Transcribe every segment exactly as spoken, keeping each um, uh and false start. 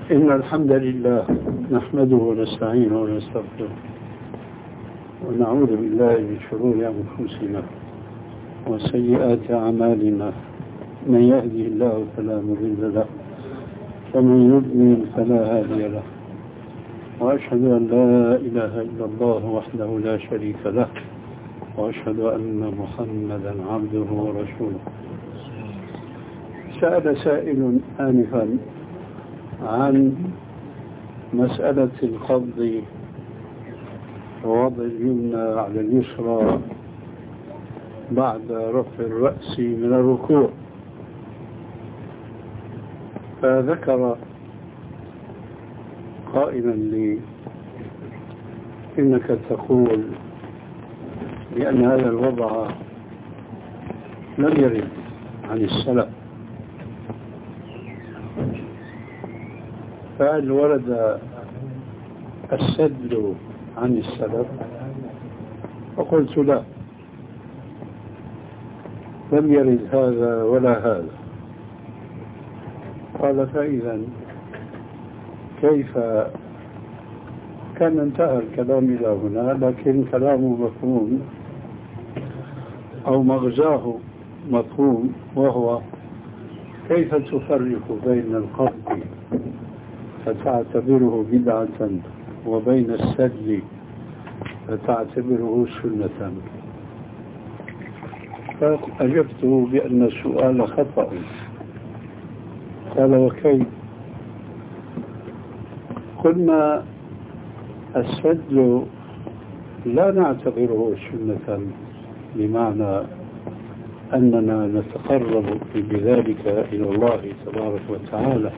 إن الحمد لله نحمده ونستعينه ونستغفره ونعوذ بالله من شرور أنفسنا وسيئات أعمالنا. من يهدي الله فلا مضل له ومن يضلل فلا هادي له، وأشهد أن لا إله إلا الله وحده لا شريك له، وأشهد أن محمدا عبده ورسوله. سأل سائل آنفا عن مسألة القبض ووضع اليمنى على اليسرى بعد رفع الرأس من الركوع، فذكر قائلا لي: إنك تقول بأن هذا الوضع لم يرد عن السلف، فهل ورد السدل عن السلف؟ فقلت لا، لم يرد هذا ولا هذا. قال: فإذا كيف؟ كان انتهى الكلام إلى هنا، لكن كلامه مفهوم أو مغزاه مفهوم، وهو: كيف تفرق بين القبض فتعتبره بدعة وبين السدل فتعتبره سنة؟ فأجبته بأن السؤال خطأ. قال: وكيف؟ قلنا: السدل لا نعتبره سنة بمعنى أننا نتقرب بذلك إلى الله تبارك وتعالى،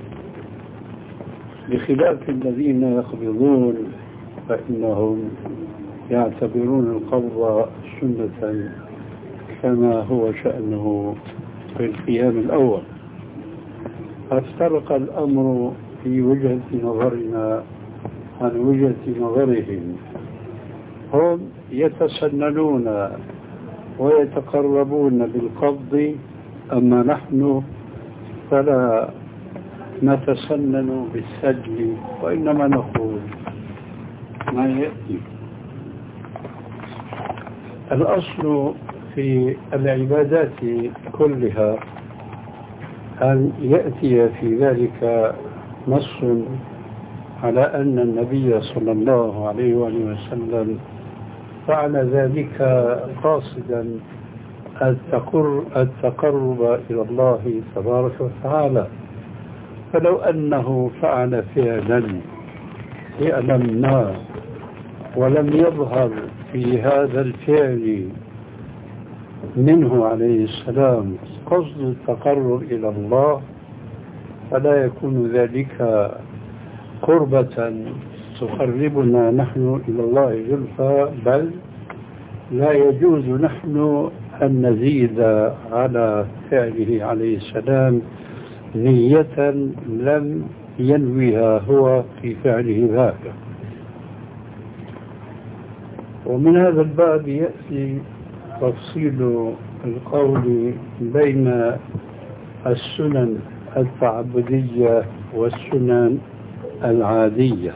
بخلاف الذين يقبضون فإنهم يعتبرون القبض سنة كما هو شأنه في القيام الأول. فافترق الأمر في وجهة نظرنا عن وجهة نظرهم. هم يتسننون ويتقربون بالقبض، أما نحن فلا نتسنن بالسجل، وإنما نقول ما يأتي. الأصل في العبادات كلها أن يأتي في ذلك نص على أن النبي صلى الله عليه وآله وسلم فعل ذلك قاصدا التقرب إلى الله تبارك وتعالى. فلو أنه فعل فعلا فعلا ما ولم يظهر في هذا الفعل منه عليه السلام قصد التقرب إلى الله، فلا يكون ذلك قربة تقربنا نحن إلى الله زلفى، بل لا يجوز نحن أن نزيد على فعله عليه السلام نية لم ينويها هو في فعله ذاك. ومن هذا الباب يأتي تفصيل القول بين السنن التعبدية والسنن العادية.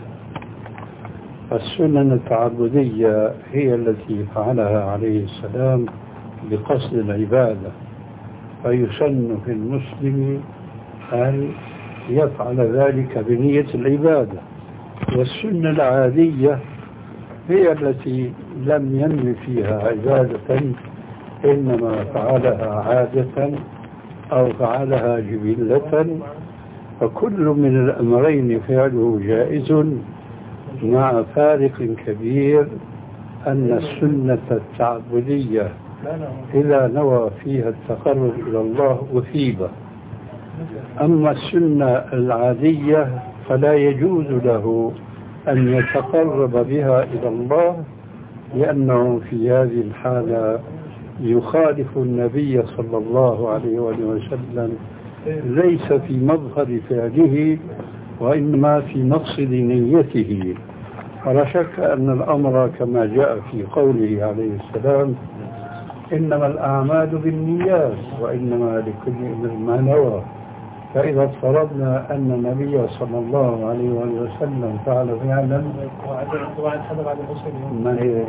السنن التعبدية هي التي فعلها عليه السلام بقصد العبادة، فيسن في المسلم أن يفعل ذلك بنية العبادة. والسنة العادية هي التي لم ينوي فيها عبادة، إنما فعلها عادة أو فعلها جبلة. فكل من الأمرين فعله جائز، مع فارق كبير أن السنة التعبدية إذا نوى فيها التقرب إلى الله أثيب. أما السنة العادية فلا يجوز له أن يتقرب بها إلى الله، لأنه في هذه الحالة يخالف النبي صلى الله عليه وسلم، ليس في مظهر فعله وإنما في مقصد نيته. ولا شك أن الأمر كما جاء في قوله عليه السلام: إنما الأعمال بالنيات وإنما لكل امرئ ما نوى. فإذا افترضنا أن النبي صلى الله عليه وسلم فعل فعلا ما هي؟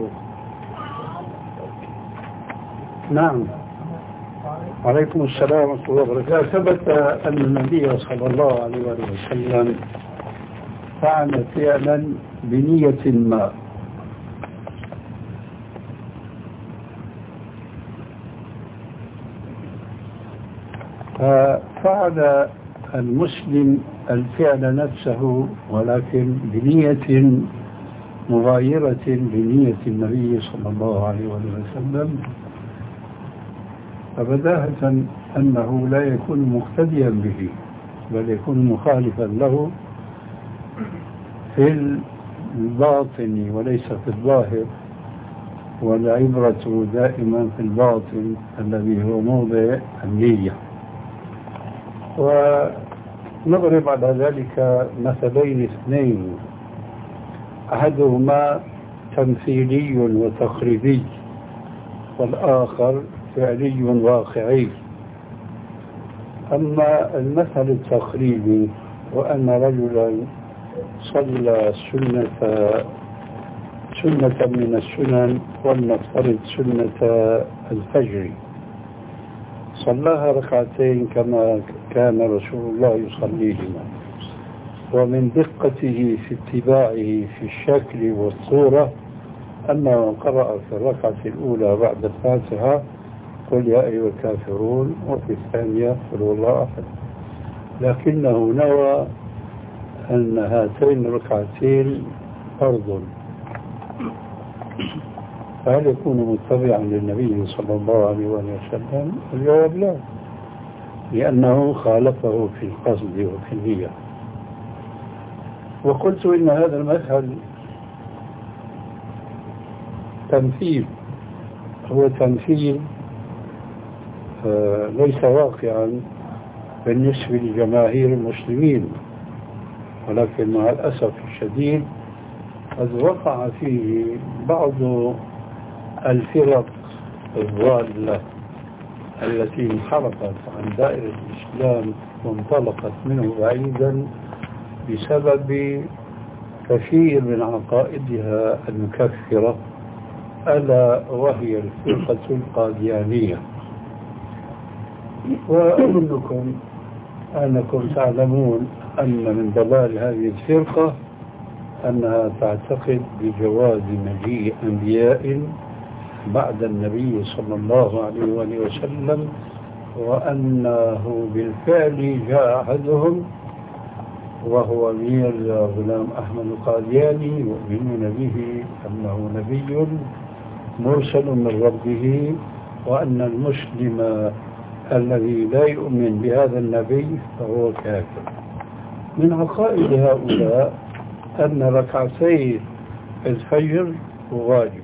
نعم. عليكم السلام ورحمة الله وبركاته. ثبت أن النبي صلى الله عليه وسلم فعل فعلا بنية ما، ففعل المسلم الفعل نفسه ولكن بنية مغايرة لنية النبي صلى الله عليه وسلم، فبداهة أنه لا يكون مقتديا به بل يكون مخالفا له في الباطن وليس في الظاهر، والعبرة دائما في الباطن الذي هو موضع النية. ونضرب على ذلك مثلين اثنين، أحدهما تمثيلي وتقريبي والآخر فعلي واقعي. أما المثل التقريبي وأن رجلا صلى سنة سنة من السنن ولنفترض سنة الفجر، صلاها ركعتين كما كان رسول الله يصليهما، ومن دقته في اتباعه في الشكل والصورة أنه قرأ في الركعة الأولى بعد الفاتحة قل يا أيها الكافرون، وفي الثانية قل هو الله أحد، لكنه نوى أن هاتين الركعتين فرض، فهل يكون متبعا للنبي صلى الله عليه وسلم؟ الجواب لا، لأنه خالفه في القصد وفي النية. وقلت إن هذا المثل تمثيل، هو تمثيل ليس واقعا بالنسبة لجماهير المسلمين، ولكن مع الأسف الشديد قد وقع فيه بعض الفرق الضالة التي انحرفت عن دائرة الإسلام وانطلقت منه بعيدا بسبب كثير من عقائدها المكفرة، ألا وهي الفرقة القاديانية. وأظنكم أنكم تعلمون أن من ضلال هذه الفرقة أنها تعتقد بجواز مجيء أنبياء بعد النبي صلى الله عليه وسلم، وأنه بالفعل جاء أحدهم وهو ميرزا غلام أحمد القادياني يؤمنون به أنه نبي مرسل من ربه، وأن المسلم الذي لا يؤمن بهذا النبي فهو كافر. من عقائد هؤلاء أن ركعتي الفجر واجبة،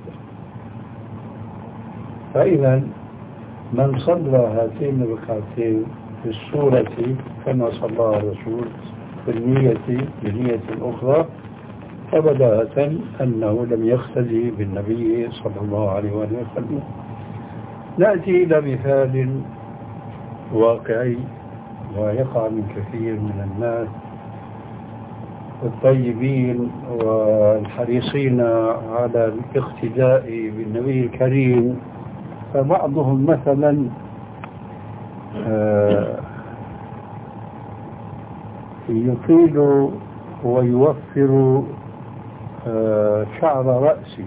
فإذا من صلى هاتين الركعتين في السورة كما صلى الرسول في النية بنية أخرى فبداهة أنه لم يقتدي بالنبي صلى الله عليه وسلم. نأتي إلى مثال واقعي ويقع من كثير من الناس الطيبين والحريصين على الاقتداء بالنبي الكريم. فبعضهم مثلا يطيل ويوفر شعر رأسه.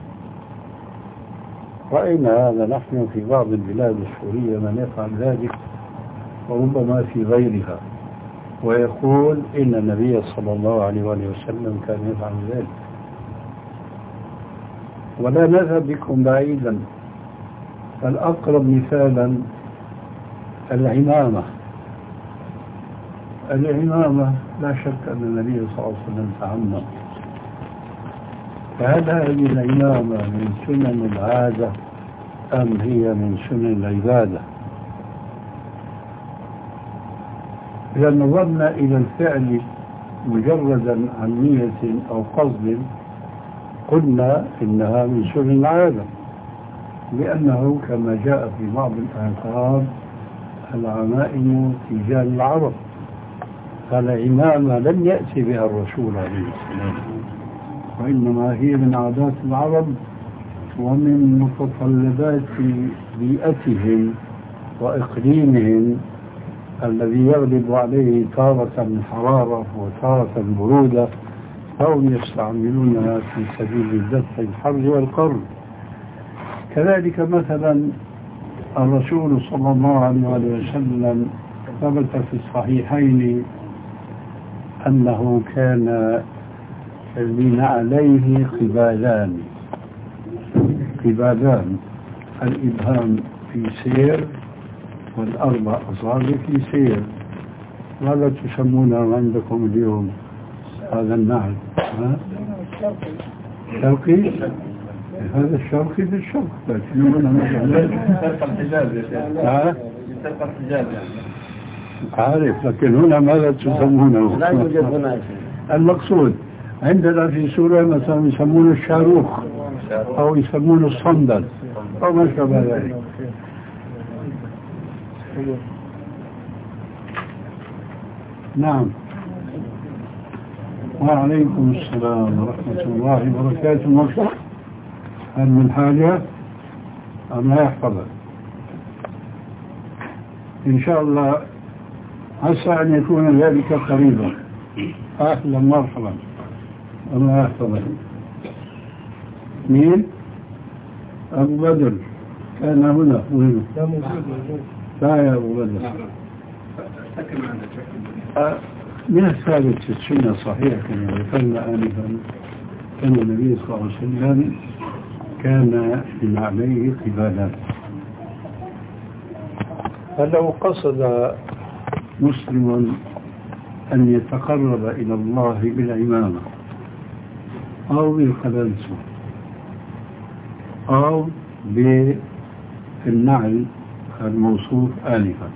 رأينا هذا نحن في بعض البلاد السورية من يفعل ذلك، وربما في غيرها، ويقول إن النبي صلى الله عليه وسلم كان يفعل ذلك. ولا نذهب بكم بعيدا، الأقرب مثالا العمامة. العمامة لا شك أن النبي صلى الله عليه وسلم تعمم، فهل هذه العمامة من سنن العادة أم هي من سنن العبادة؟ إذا نظرنا إلى الفعل مجردا عن نية أو قصد قلنا إنها من سنن العادة، لأنه كما جاء في بعض الآثار العمائم تيجان العرب، فالعمامة لم يأتي بها الرسول عليه السلام، وإنما هي من عادات العرب ومن متطلبات بيئتهم وإقليمهم الذي يغلب عليه تارة الحرارة وتارة البرودة، فهم يستعملونها في سبيل دفع الحر والقرب. كذلك مثلا الرسول صلى الله عليه وسلم ثبت في الصحيحين أنه كان لنعليه قبالان قبالان الإبهام في سير والأربع أصابع في سير. ماذا تسمونه عندكم اليوم هذا النعل؟ ها؟ شرقي؟ هذا الشرقي بالشرق، لكن هنا مثلا يسرق الحجاز يا شيخ. يسرق الحجاز يعني عارف، لكن هنا ماذا تسمونه؟ لا يوجد هنا. المقصود عندنا في سوريا مثلا يسمونه الشاروخ أو يسمونه الصندل أو ما شابه ذلك. نعم. وعليكم السلام ورحمة الله وبركاته. مرحبا. هل من حاجة؟ الله يحفظك إن شاء الله. عسى أن يكون ذلك قريبا. أهلا مرحبا. الله يحفظك. مين؟ أبو بدر كان هنا. وين؟ لا يا أبو بدر. من الثابت في السنة صحيح كما ذكرنا آنفا أن النبي صلى الله عليه وسلم كان لنعليه قبالات. فلو قصد مسلم أن يتقرب إلى الله بالعمامة أو بالقلنسوة أو بالنعل الموصوف آنفا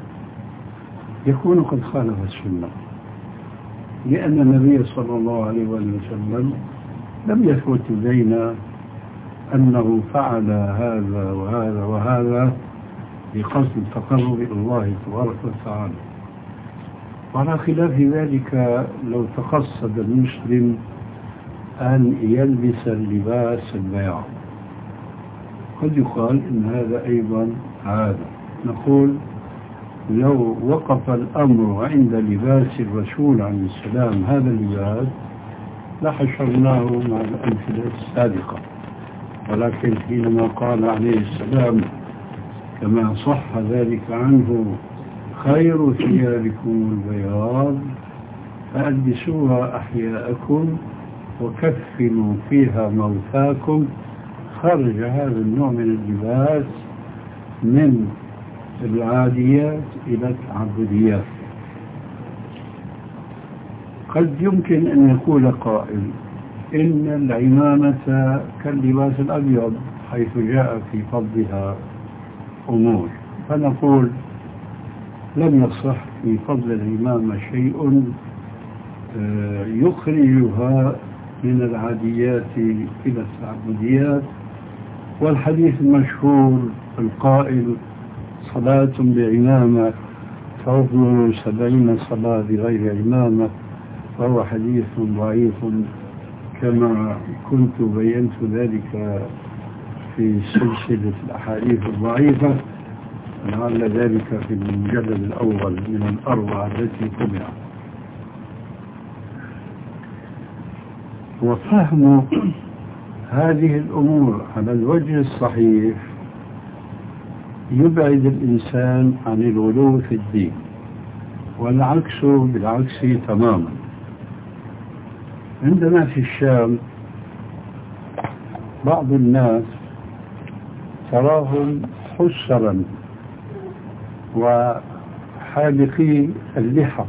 يكون قد خالف السنة، لأن النبي صلى الله عليه وسلم لم يثبت لدينا أنه فعل هذا وهذا وهذا بقصد التقرب إلى الله تبارك وتعالى. وعلى خلاف ذلك لو تقصد المسلم أن يلبس اللباس البياض قد يقال إن هذا أيضا عادة. نقول لو وقف الأمر عند لباس الرسول عليه السلام هذا اللباس لحشرناه مع الأمثلة السابقة، ولكن حينما قال عليه السلام كما صح ذلك عنه خير ثيابكم البياض فألبسوها أحياءكم وكفنوا فيها موتاكم، خرج هذا النوع من اللباس من العاديات إلى التعبديات. قد يمكن أن يقول قائل إن العمامة كاللباس الأبيض حيث جاء في فضلها أمور، فنقول لم يصح في فضل العمامة شيء يخرجها من العاديات إلى التعبديات. والحديث المشهور القائل صلاة بعمامة تفضل سبعين صلاة بغير عمامة، وهو حديث ضعيف كما كنت بينت ذلك في سلسلة الأحاديث الضعيفة، لعل ذلك في المجلد الأول من الأربعة التي طبعت. وفهم هذه الأمور على الوجه الصحيح يبعد الإنسان عن الغلو في الدين، والعكس بالعكس تماما. عندنا في الشام بعض الناس تراهم حسرا وحالقي اللحى،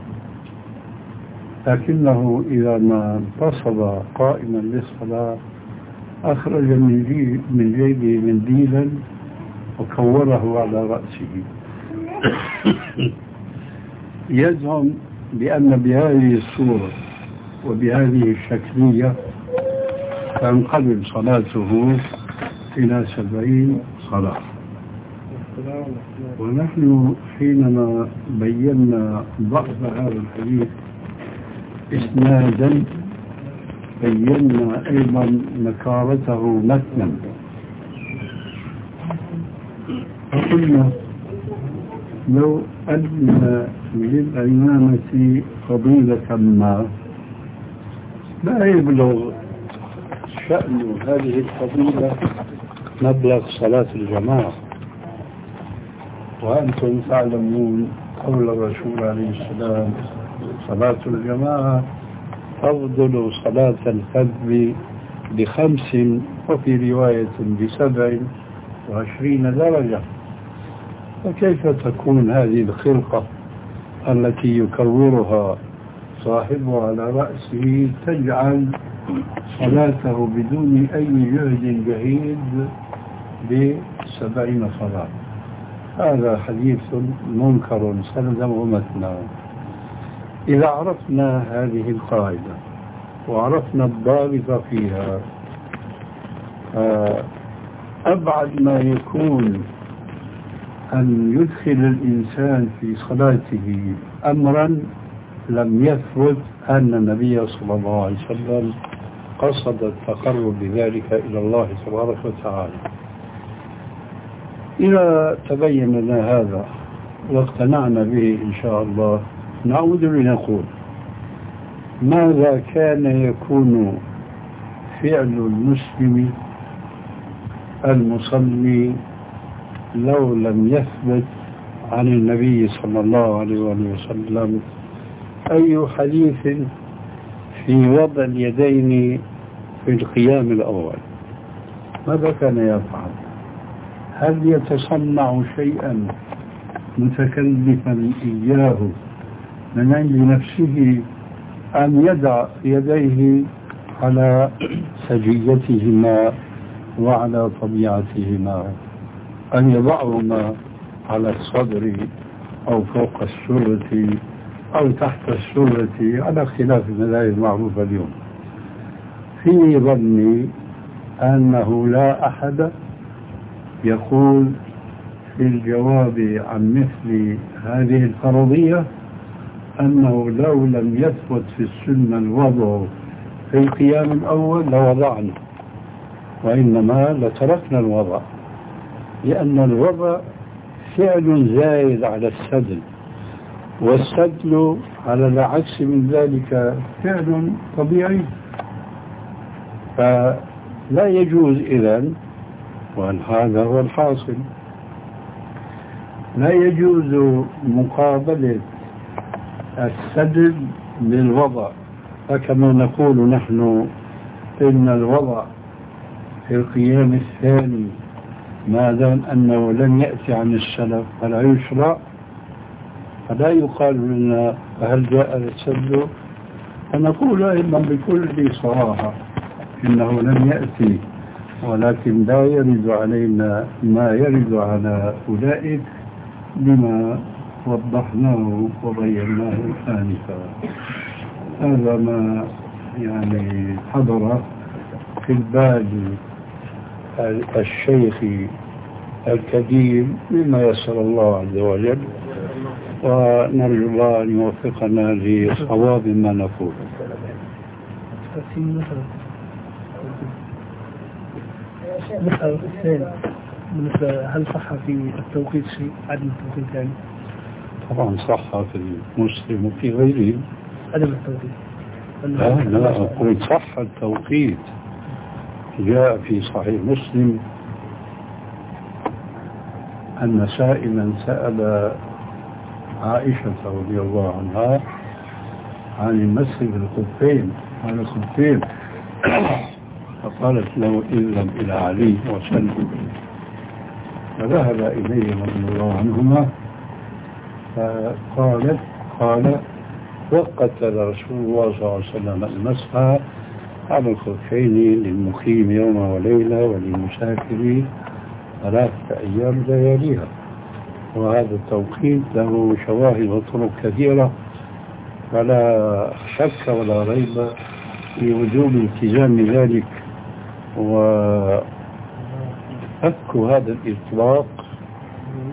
لكنه إذا ما انتصب قائما للصلاة أخرج من, جي من جيبه منديلا وكوره على رأسه يزعم بأن بهذه الصورة وبهذه الشكلية تنقلب صلاته إلى سبعين صلاة. ونحن حينما بينا ضعف هذا الحديث إسنادا بينا أيضا نكارته متنا، فقلنا لو أن للأيمامة فضيلة ما لا يبلغ شأن هذه الفضيلة مبلغ صلاة الجماعة، وأنتم تعلمون قول الرسول عليه السلام: صلاة الجماعة أفضل صلاة الفذ بخمس، وفي رواية بسبع وعشرين درجة. فكيف تكون هذه الخلقة التي يكورها صاحبه على رأسه تجعل صلاته بدون أي جهد جهيد بسبعين صلاة؟ هذا حديث منكر سندا ومتنا. إذا عرفنا هذه القاعدة وعرفنا الضابط فيها، أبعد ما يكون أن يدخل الإنسان في صلاته أمرا لم يثبت أن النبي صلى الله عليه وسلم قصد التقرب بذلك إلى الله تبارك وتعالى. إذا تبين لنا هذا واقتنعنا به إن شاء الله، نعود لنقول: ماذا كان يكون فعل المسلم المصلي لو لم يثبت عن النبي صلى الله عليه وسلم أي حديث في وضع اليدين في القيام الأول؟ ماذا كان يفعل؟ هل يتصنع شيئا متكلفا إياه من عند نفسه، أم يدع يديه على سجيتهما وعلى طبيعتهما، أن يضعهما على الصدر أو فوق السرة أو تحت السرة على اختلاف المذاهب المعروفة اليوم؟ في ظني أنه لا أحد يقول في الجواب عن مثل هذه الفرضية أنه لو لم يثبت في السنة الوضع في القيام الأول لوضعنا، وإنما لتركنا الوضع، لأن الوضع فعل زائد على السدل، والسدل على العكس من ذلك فعل طبيعي. فلا يجوز إذن، وهذا هو الحاصل، لا يجوز مقابلة السدل بالوضع. فكما نقول نحن إن الوضع في القيام الثاني ما دام أنه لم يأتي عن السلف فلا يشرع، فلا يقال لنا هل جاء السدل، فنقول أيضا بكل صراحة إنه لم يأتي، ولكن لا يرد علينا ما يرد على أولئك بما وضحناه وبيناه آنفا. هذا ما يعني حضر في البال الشيخ الكبير مما يسر الله عز وجل، ونرجو الله أن يوفقنا لصواب ما نقول. مسألة الثانية، هل صح في التوقيت شيء عدم التوقيت يعني؟ طبعا صح في المسلم وفي غيره عدم التوقيت. لا لا أقول صح التوقيت. جاء في صحيح مسلم أن سائلا سأل عائشة رضي الله عنها عن المسح بالخفين على الخفين، فقالت له اذهب إلى علي وسلم، فذهب إليه رضي الله عنهما فقالت قال وقتل رسول الله صلى الله عليه وسلم المسح على الخفين للمقيم يوم وليلة وللمسافر ثلاثة أيام لياليها. وهذا التوقيت له شواهد وطرق كثيرة، فلا شك ولا ريب في وجوب التزام ذلك وفك هذا الإطلاق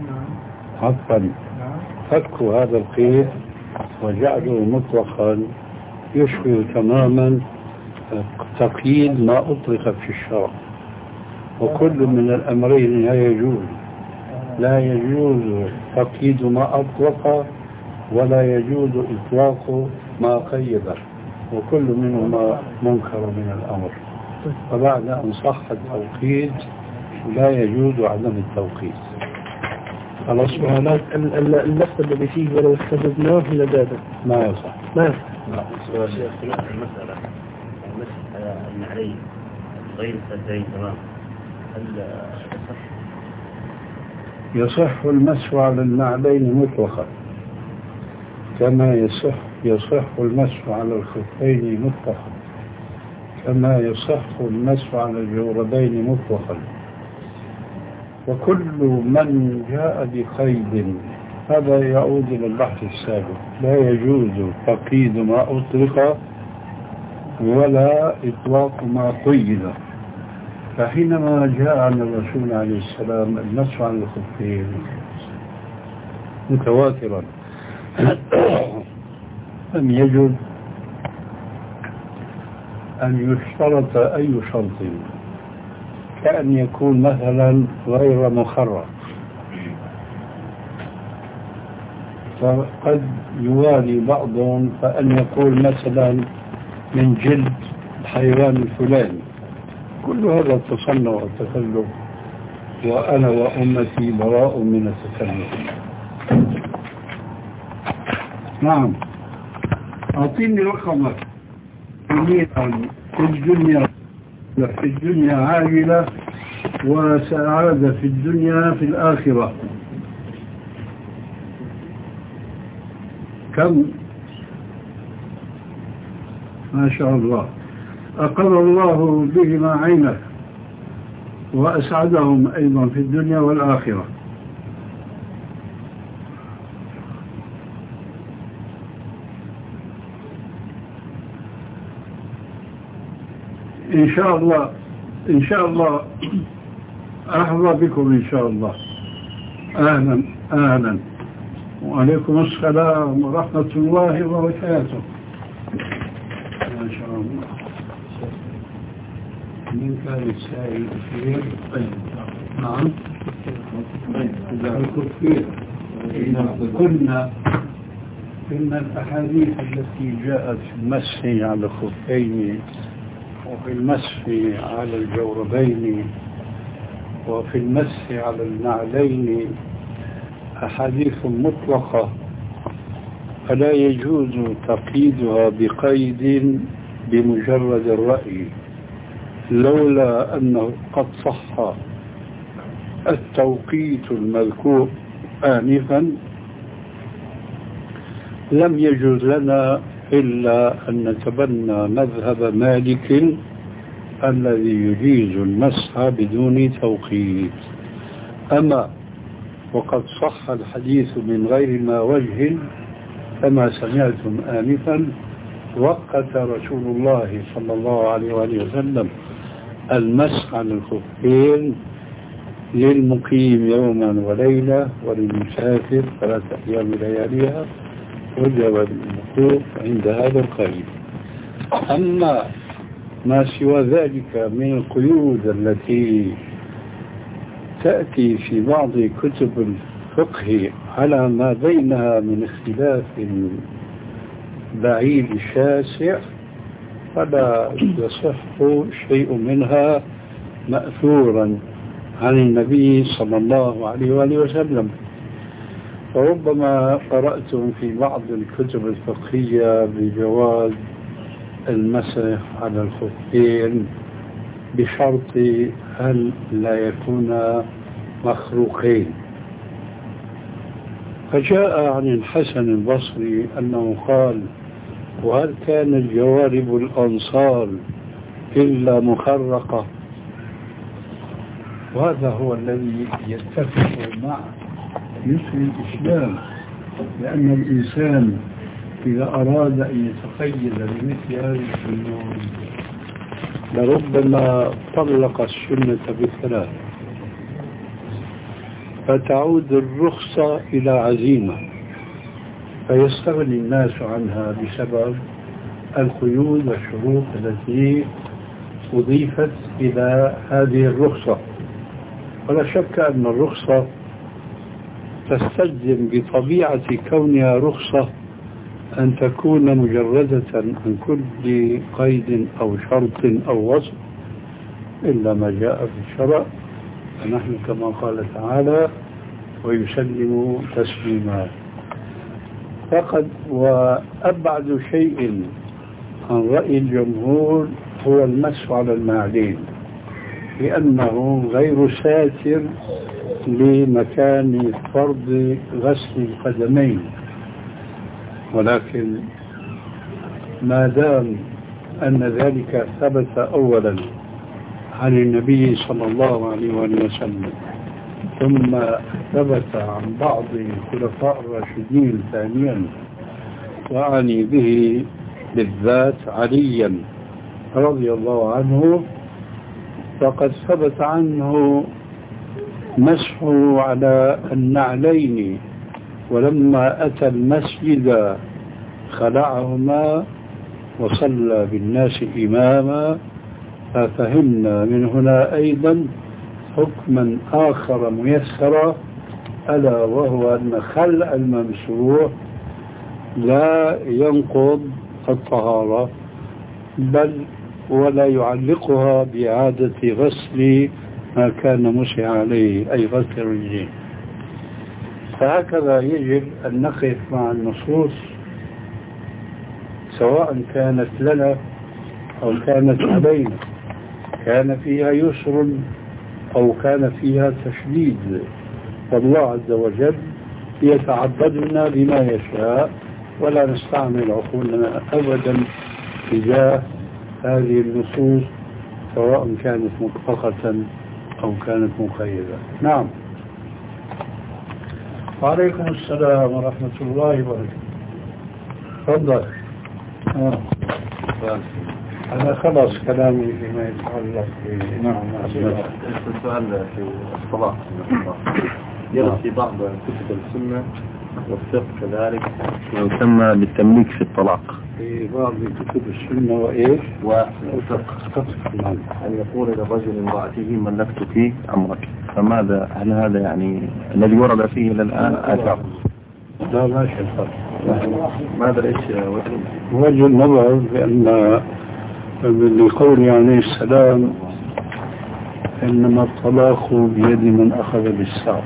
عفوا فك هذا القيد وجعله مطلقا يشبه تماما تقييد ما أطلق في الشرع، وكل من الأمرين لا يجوز. لا يجوز تقييد ما أطلق ولا يجوز إطلاق ما قيد، وكل منهما منكر من الأمر. فبعد أن صح التوقيت لا يجوز عدم التوقيت. خلاص سؤالات اللفظ الذي فيه ولو استجبناه لزاده ما يصح. ما يصح. سؤال المسألة المسح النعلين غير السدين تمام، هل يصح؟ يصح المسح على النعلين مطلقا كما يصح يصح المسح على الخفين مطلقا كما يصح المسح على الجوربين مطلقا. وكل من جاء بقيد هذا يعود إلى البحث السابق. لا يجوز تقييد ما أطلق ولا إطلاق ما قيد. فحينما جاء عن الرسول عليه السلام المسح على الخفين متواترا لم يجد أن يشترط أي شرط، كأن يكون مثلا غير مخرج، فقد يوالي بعضهم فأن يقول مثلا من جلد الحيوان الفلاني. كل هذا التصنع والتكلف، وأنا وأمتي براء من التكلف. نعم، أعطيني رقمك. في الدنيا في الدنيا عاجلة وسعادة في الدنيا في الآخرة. كم؟ ما شاء الله. أقر الله بهما عينك وأسعدهم أيضا في الدنيا والآخرة. إن شاء الله إن شاء الله أحظى بكم إن شاء الله. أهلا أهلا وعليكم السلام ورحمة الله وبركاته. ما شاء الله. من كان السائل الأخير؟ نعم الكفير. كنا كنا الأحاديث التي جاءت في المسح على الخفين وفي المسح على الجوربين وفي المسح على النعلين أحاديث مطلقة، فلا يجوز تقييدها بقيد بمجرد الرأي، لولا أنه قد صح التوقيت المذكور آنفا لم يجوز لنا إلا أن نتبنى مذهب مالك الذي يجيز المسح بدون توقيت. أما وقد صح الحديث من غير ما وجه كما سمعتم آنفا، وقت رسول الله صلى الله عليه وآله وسلم المسح على الخفين للمقيم يوما وليلة وللمسافر ثلاثة أيام لياليها، وجب الموقوف عند هذا القيد. أما ما سوى ذلك من القيود التي تأتي في بعض كتب الفقه على ما بينها من اختلاف بعيد شاسع، فلا يصح شيء منها مأثورا عن النبي صلى الله عليه وآله وسلم. فربما قرأتم في بعض الكتب الفقهية بجواز المسح على الخفين بشرط أن لا يكون مخروقين. فجاء عن الحسن البصري أنه قال: وهل كان جوارب الأنصار إلا مخرقة؟ وهذا هو الذي يتفق مع يسر الإسلام، لأن الإنسان إذا أراد أن يتقيد بمثل هذه الفنون لربما طلق السنة بثلاث: فتعود الرخصة إلى عزيمة فيستغني الناس عنها بسبب القيود والشروط التي أضيفت إلى هذه الرخصة. ولا شك أن الرخصة تستلزم بطبيعة كونها رخصة أن تكون مجردة عن كل قيد أو شرط أو وصف إلا ما جاء في الشرع، فنحن كما قال تعالى ويسلم تسليما. فقد وأبعد شيء عن رأي الجمهور هو المسح على المعدين، لأنه غير ساتر لمكان فرض غسل القدمين، ولكن ما دام أن ذلك ثبت أولا عن النبي صلى الله عليه وسلم ثم ثبت عن بعض الخلفاء الراشدين ثانيا، وأعني به بالذات عليا رضي الله عنه، فقد ثبت عنه مسحه على النعلين، ولما أتى المسجد خلعهما وصلى بالناس إماما. ففهمنا من هنا أيضا حكما آخر ميسر، ألا وهو أن خلع الممسوح لا ينقض الطهارة بل ولا يعلقها بإعادة غسل ما كان مسح عليه أي غسل الرجلين. فهكذا يجب أن نقف مع النصوص سواء كانت لنا أو كانت علينا، كان فيها يسر أو كان فيها تشديد، فالله عز وجل يتعبدنا بما يشاء، ولا نستعمل عقولنا أبدا تجاه هذه النصوص سواء كانت مطلقة أو كانت مقيدة. نعم. وعليكم السلام ورحمة الله وبركاته. تفضل. آه. أنا خلاص كلامي فيما يتعلق ب نعم. السؤال في الصلاة يرد في بعض كتب السنة والفقه كذلك ويسمى بالتمليك في الطلاق في بعض كتب السنة وإيش والفقه أن يقول للرجل امرأته ملكتك أمرك، فماذا هل هذا يعني الذي ورد فيه إلى الآن آثار؟ لا ما شيء فرق. ماذا ليش وجه النظر بأن لقول عليه السلام إنما الطلاق بيد من أخذ بالساق،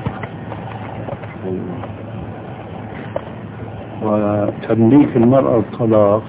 وتمليك المرأة الطلاق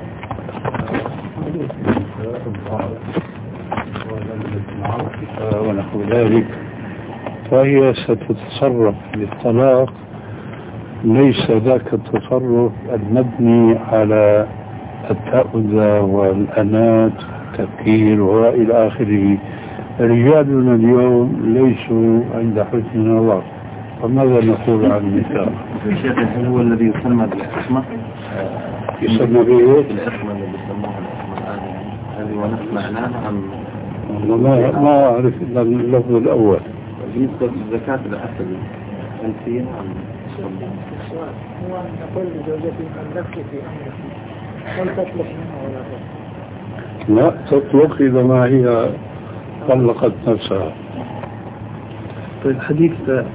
ونحو ذلك، فهي ستتصرف بالطلاق ليس ذاك التصرف المبني على التأذى والأنات والتفكير وإلى آخره. رجالنا اليوم ليسوا عند حسن نظر، فماذا نقول عن النساء؟ الشيخ هل هو الذي يسمى بالعصمة؟ يسمى بإيه؟ العصمة اللي بيسموها العصمة هذه هو نفس معناها أم؟ ما ما أعرف إلا اللفظ الأول. بالنسبة للزكاة الأسد هل فيها أم؟ هو أن تقول لزوجتي ملكت في أمرك هل تطلق منها ولا لا تطلق إذا ما هي طلقت نفسها. طيب حديث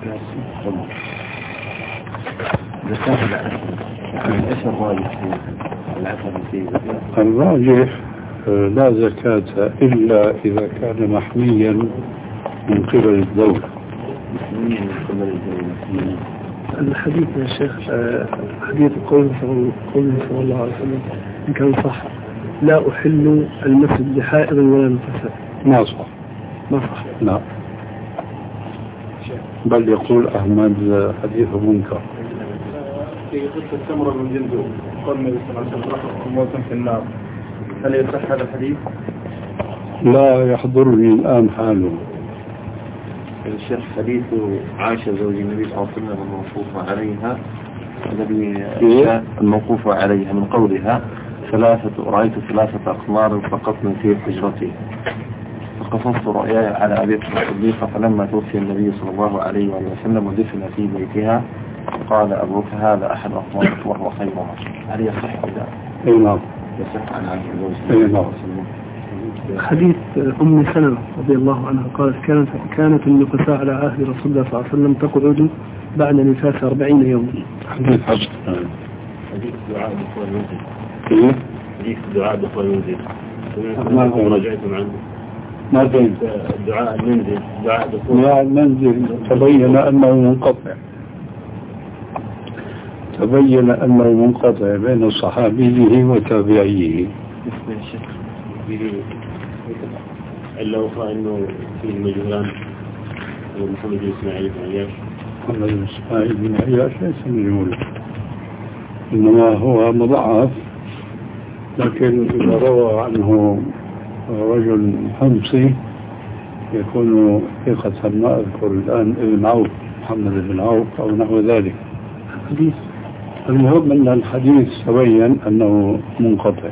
زكاة الأسد إيش الراجح في الراجح لا زكاة إلا إذا كان محميا من قبل الدولة. محميا من قبل الدولة. الحديث يا شيخ حديث قوله صلى الله عليه وسلم إن كان صح لا أحل المسجد لحائض ولا نفساء، ما صح ما صح لا، بل يقول أحمد حديث منكر. في قصة التمر من جلده قال النبي صلى الله عليه وسلم موتا في النار، هل يصح هذا الحديث؟ لا يحضرني الآن حاله. الشيخ حديث عائشة زوج النبي صلى الله عليه وسلم الموقوف عليها الذي الموقوف عليها من قولها ثلاثة رأيت ثلاثة أقمار فقط من في حجرتي، قصصت رؤياي على أبي بكر الصديق فلما توفي النبي صلى الله عليه وسلم ودفن في بيتها قال أبوك هذا أحد أفضل وهو خيرها. هل يصح كذا؟ أي نعم يصح عن عائشة أي نعم. حديث أم سلمة رضي الله عنها قالت كانت كانت النفساء على عهد رسول الله صلى الله عليه وسلم تقعد بعد نفاس أربعين يوما. حديث حسن. حديث دعاء دخول المنزل. إيه؟ حديث دعاء دخول المنزل. ما راجعتم عنه. ما بين دعاء المنزل دعاء دخول دعاء المنزل تبين أنه منقطع تبين أنه منقطع بين صحابيه وتابعيه. إلا أخرى أنه فيه مجهولان محمد بن إسماعيل بن عياش. محمد بن إسماعيل بن عياش ليس مجهولا إنما هو مضاعف، لكن إذا روى عنه رجل حمصي يكون ثقة. ما أذكر الآن ابن عوف محمد بن عوف أو نحو ذلك. حديث المهم أن الحديث تبين أنه منقطع.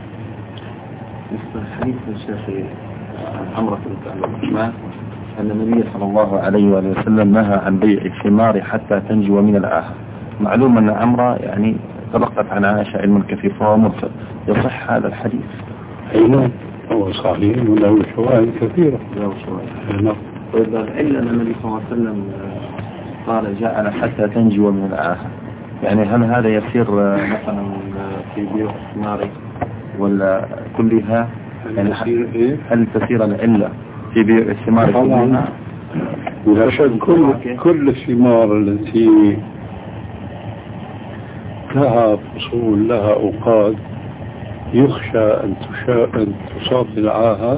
حديث الشيخ عمرو بن الرحمن أن النبي صلى الله عليه وسلم نهى عن بيع الثمار حتى تنجو من الآخر. معلوم أن عمرو يعني تلقت عن عائشة علم كثير فهو مرسل. يصح هذا الحديث؟ أي نعم هو صحيح وله شواهد كثيرة. له شواهد. نعم. وإذا إلا أن النبي صلى الله عليه وسلم قال جعل حتى تنجو من الآخر، يعني هل هذا يصير مثلا في بيع الثمار ولا كلها؟ يعني هل تسير العلة في بيع الثمار كلها؟ ولا شك كل كل الثمار التي لها فصول لها أوقات يخشى أن أن تصاب بالعاهة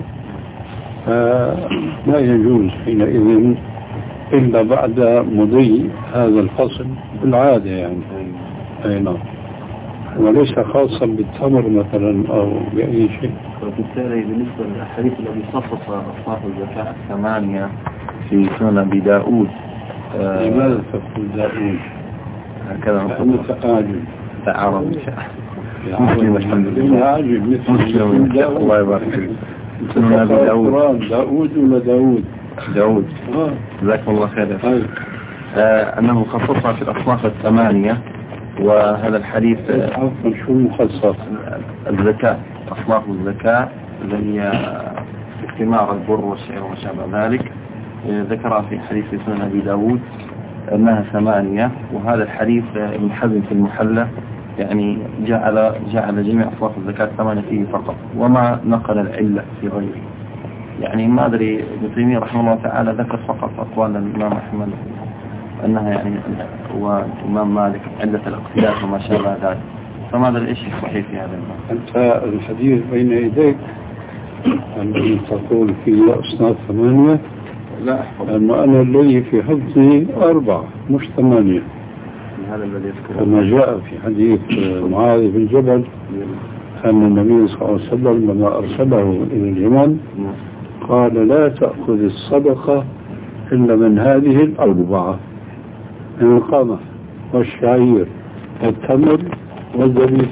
فلا يجوز حينئذ إلا بعد مضي هذا الفصل بالعادة يعني. أي نعم. وليس خاصا بالتمر مثلا أو بأي شيء. وبالتالي بالنسبة للحديث الذي خصص أصناف الزكاة الثمانية في سنن أبي داود، لماذا تقول داود؟ هكذا نقول تعاجب تعارض مسلم الحمد لله عاجب مسلم الله يبارك فيك. سنن أبي داود داود ولا داود؟ داود جزاكم الله خير. آه أنه خصصها في الأصناف الثمانية، وهذا الحديث عفوا شو المخصص؟ الزكاة أصناف الزكاة اللي هي الثمار البر والشعير وما شابه ذلك، ذكرها في حديث سنن أبي داود أنها ثمانية. وهذا الحديث ابن حزم في المحلى يعني جعل جعل جميع أصناف الزكاة ثمانية فيه فقط، وما نقل العلة في غيره. يعني ما أدري ابن تيمية رحمه الله تعالى ذكر فقط أقوال الإمام أحمد أنها يعني والإمام مالك عدة الاقتداء وما شابه ذلك، فماذا الإيش الصحيح في هذا المعنى؟ أنت الحديث بين يديك أن تقول في أصناف ثمانية؟ لا أحفظ. أما أنا الذي في حفظي أربعة مش ثمانية. هذا الذي يذكره كما جاء في حديث معاذ بن جبل أن النبي صلى الله عليه وسلم لما أرسله إلى اليمن قال لا تأخذ الصدقة إلا من هذه الأربعة: القمح والشعير والتمر والزبيب.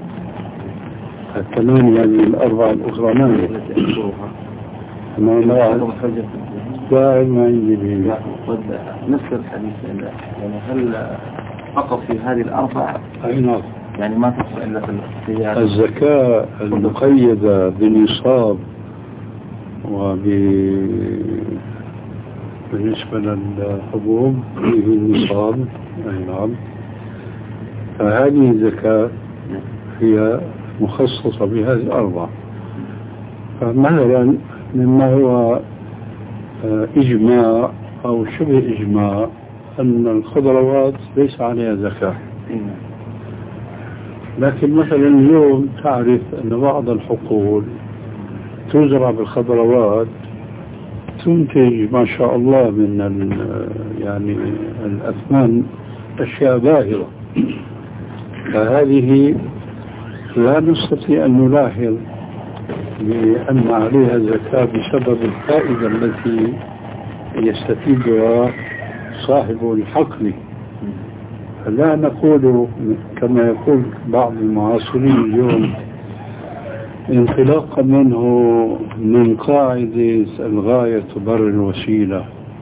الثمانية هذه الأربعة الأخرى ما ما لا دائما عندي نفس الحديث. يعني هل فقط في هذه الأربعة؟ أي نعم. يعني ما تصل إلا في الاختيار. الزكاة المقيدة بنصاب وب بالنسبة للحبوب فيه النصاب. أي نعم. فهذه الزكاة هي مخصصة بهذه الأربعة. فمثلا مما هو إجماع أو شبه إجماع أن الخضروات ليس عليها زكاة، لكن مثلا اليوم تعرف أن بعض الحقول تزرع بالخضروات تنتج ما شاء الله من يعني الأثمان أشياء باهرة، فهذه لا نستطيع أن نلاحظ بأن عليها زكاة بسبب الفائدة التي يستفيدها صاحب الحقل. فلا نقول كما يقول بعض المعاصرين اليوم انطلاقا منه من قاعدة الغاية تبرر الوسيلة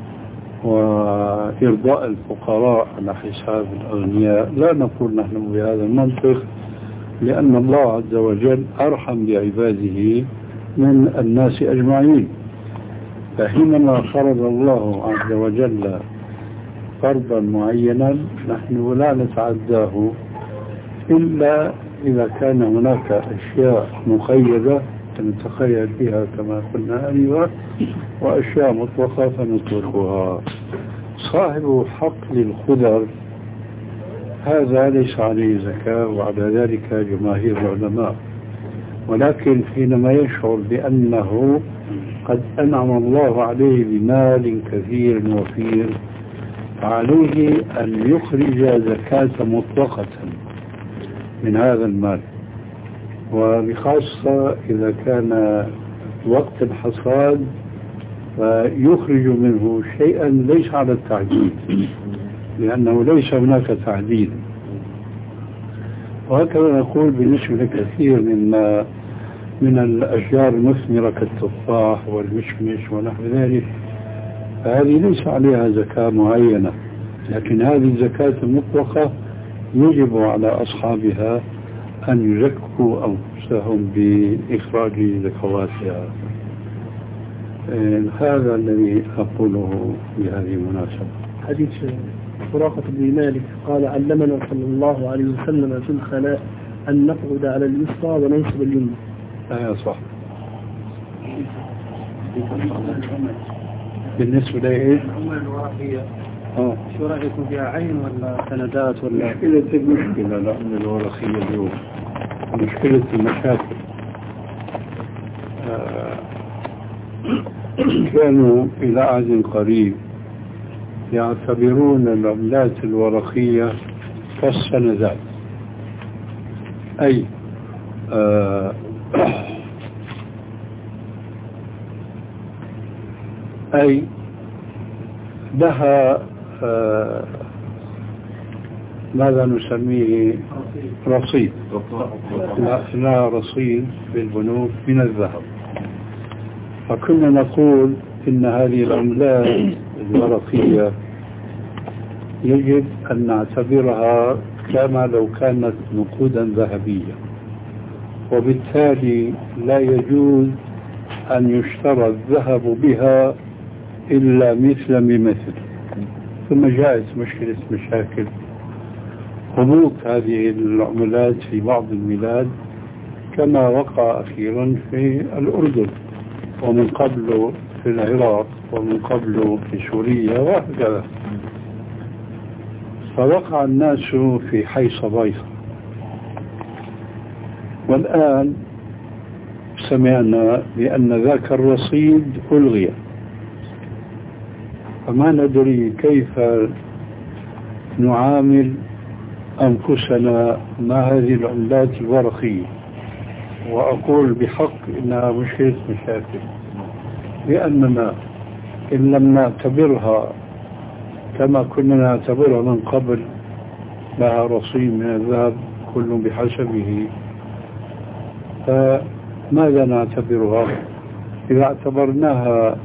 وإرضاء الفقراء على حساب الأغنياء، لا نقول نحن بهذا المنطق، لأن الله عز وجل أرحم بعباده من الناس أجمعين. فحينما فرض الله عز وجل فرضا معينا نحن لا نتعداه إلا إذا كان هناك أشياء مقيدة نتخيل فيها كما قلنا آنفا، وأشياء مطلقة فنتركها. صاحب حقل الخضر هذا ليس عليه زكاة، وعلى ذلك جماهير العلماء، ولكن حينما يشعر بأنه قد أنعم الله عليه بمال كثير وفير فعليه أن يخرج زكاة مطلقة من هذا المال، وبخاصة إذا كان وقت الحصاد فيخرج منه شيئا ليس على التعديد، لأنه ليس هناك تعديد. وهكذا نقول بالنسبة لكثير مما من الأشجار المثمرة كالتفاح والمشمش ونحو ذلك، فهذه ليس عليها زكاة معينة، لكن هذه الزكاة المطلقة يجب على أصحابها أن يزكوا أنفسهم بإخراج زكواتها. هذا الذي أقوله بهذه المناسبة. حديث سراقة بن مالك قال علمنا صلى الله عليه وسلم في الخلاء أن نقعد على اليسرى وننصب اليمنى. آه صح. بالنسبة لإيه؟ الأمة الورقية آه. شو رأيكم فيها عين ولا سندات ولا؟ مشكلة المشكلة الأمة الورقية اليوم مشكلة المشاكل. آه. كانوا إلى عهد قريب يعتبرون العملات الورقية كالسندات، أي آه أي لها آه ماذا نسميه رصيد، لا, لا رصيد بالبنوك من الذهب. فكنا نقول إن هذه العملات الورقية يجب أن نعتبرها كما لو كانت نقودا ذهبية، وبالتالي لا يجوز أن يشترى الذهب بها إلا مثلا بمثل. ثم جاءت مشكلة مشاكل هبوط هذه العملات في بعض البلاد كما وقع أخيرا في الأردن، ومن قبل في العراق، ومن قبل في سوريا، وهكذا. فوقع الناس في حيص بيصة، والآن سمعنا بأن ذاك الرصيد ألغي، فما ندري كيف نعامل أنفسنا مع هذه العملات الورقية. وأقول بحق إنها مشكلة مشاكل، لأننا إن لم نعتبرها كما كنا نعتبرها من قبل لها رصيد من الذهب كل بحسبه، فماذا نعتبرها؟ إذا اعتبرناها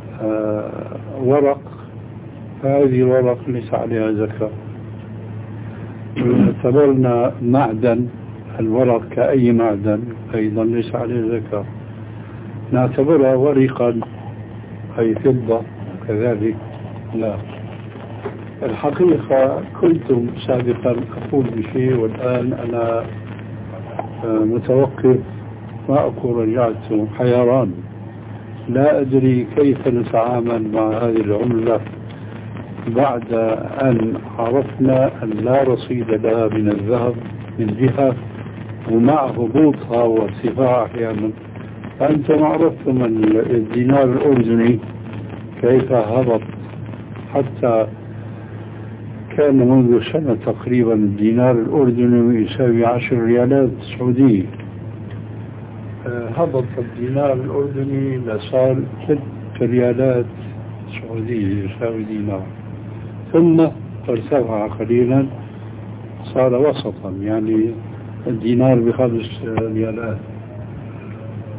ورق فهذه الورق ليس عليها زكاة. إذا اعتبرنا معدن، الورق كأي معدن أيضا ليس عليه زكاة. نعتبرها ورقا أي فضة كذلك لا. الحقيقة كنت سابقا أقول بشيء والآن أنا متوقف، ما أقول رجعت حيران، لا أدري كيف نتعامل مع هذه العملة بعد أن عرفنا أن لا رصيد لها من الذهب من جهة، ومع هبوطها وارتفاع أحيانا. فأنتم عرفتم الدينار الأردني كيف هبط، حتى كان منذ سنة تقريبا الدينار الأردني يساوي عشر ريالات سعودية، هبط الدينار الأردني لصار ست ريالات سعودية يساوي دينار، ثم ارتفع قليلا صار وسطا، يعني الدينار بخمس ريالات.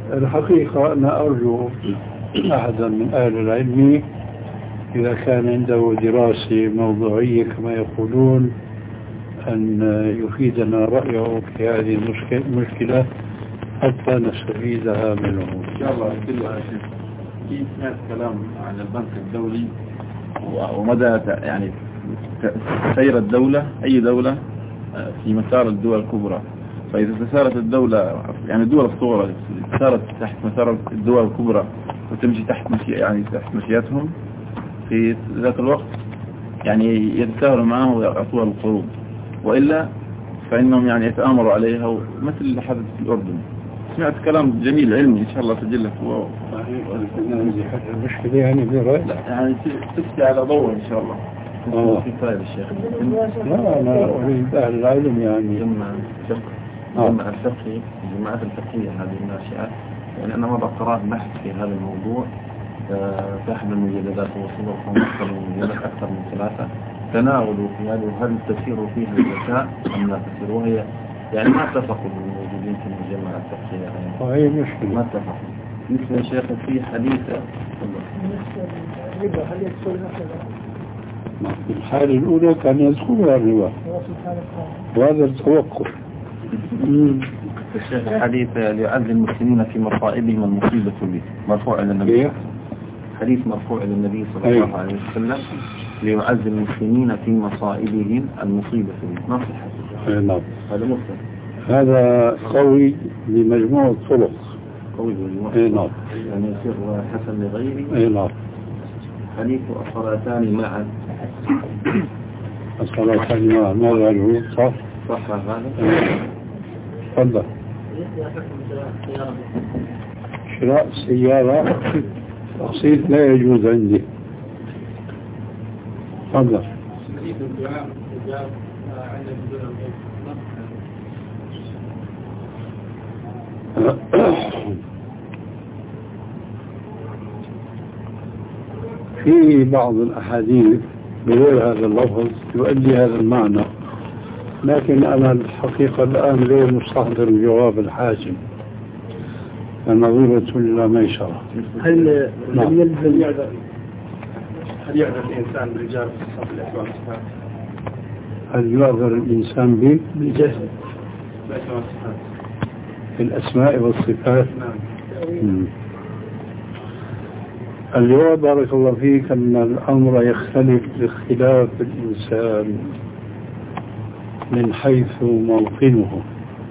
الحقيقة أنا أرجو أحدا من أهل العلم إذا كان عنده دراسة موضوعية كما يقولون أن يفيدنا رأيه في هذه المشكلة حتى نستفيدها منه. إن شاء الله. في سمعت كلام عن البنك الدولي ومدى يعني سير الدولة، أي دولة في مسار الدول الكبرى. فإذا تسارت الدولة يعني الدول الصغرى سارت تحت مسار الدول الكبرى وتمشي تحت مشي يعني تحت مشياتهم في ذاك الوقت يعني يتساهلوا معه ويعطوها القروض، وإلا فإنهم يعني يتآمروا عليها ومثل اللي حدث في الأردن. سمعت كلام جميل علمي إن شاء الله سجلك هو المشكلة يعني برأي يعني تفتي على ضوء إن شاء الله. آه. في طيب الشيخ. لا أنا أريد أهل العلم يعني جمع الفقه جمع الفقه الجماعات الفقهية هذه الناشئات. يعني أنا مرة قرأت بحث في هذا الموضوع في أحد المجلدات وصورهم أكثر من مجلد أكثر من ثلاثة تناولوا في هذا وهل تسير فيها الذكاء أم لا تسير، وهي يعني ما اتفقوا الموجودين في المجمع الفقهية يعني. صحيح مشكلة ما اتفقوا. مثل الشيخ في حديثة في الحالة الأولى كان يدخلها الرواة وهذا التوقف. الشيخ الحديث ليعزي المسلمين في مصائبهم المصيبة به مرفوع إلى النبي. حديث مرفوع إلى النبي صلى الله عليه وسلم ليعزي المسلمين في مصائبهم المصيبة به. نص الحديث. نعم. هذا مسلم. هذا قوي لمجموع الطرق. قوي لمجموع الطرق. نعم. يعني يصير حسن لغيره. أي نعم. حديث الصلاتان معا. الصلاتان معا ماذا هو صح؟ صح هذا. تفضل. شراء سيارة تقسيط لا يجوز عندي. تفضل. في بعض الأحاديث بغير هذا اللفظ يؤدي هذا المعنى، لكن أنا الحقيقة الآن غير مستحضر جواب الحاكم فنظيرة لا ميسرة. هل نعم. يلزم هل يعذر الإنسان بالرجال في صف الأسماء والصفات؟ هل يعذر الإنسان به؟ بالجهل في الأسماء والصفات؟ نعم. الجواب بارك الله فيك أن الأمر يختلف باختلاف الإنسان من حيث موطنه،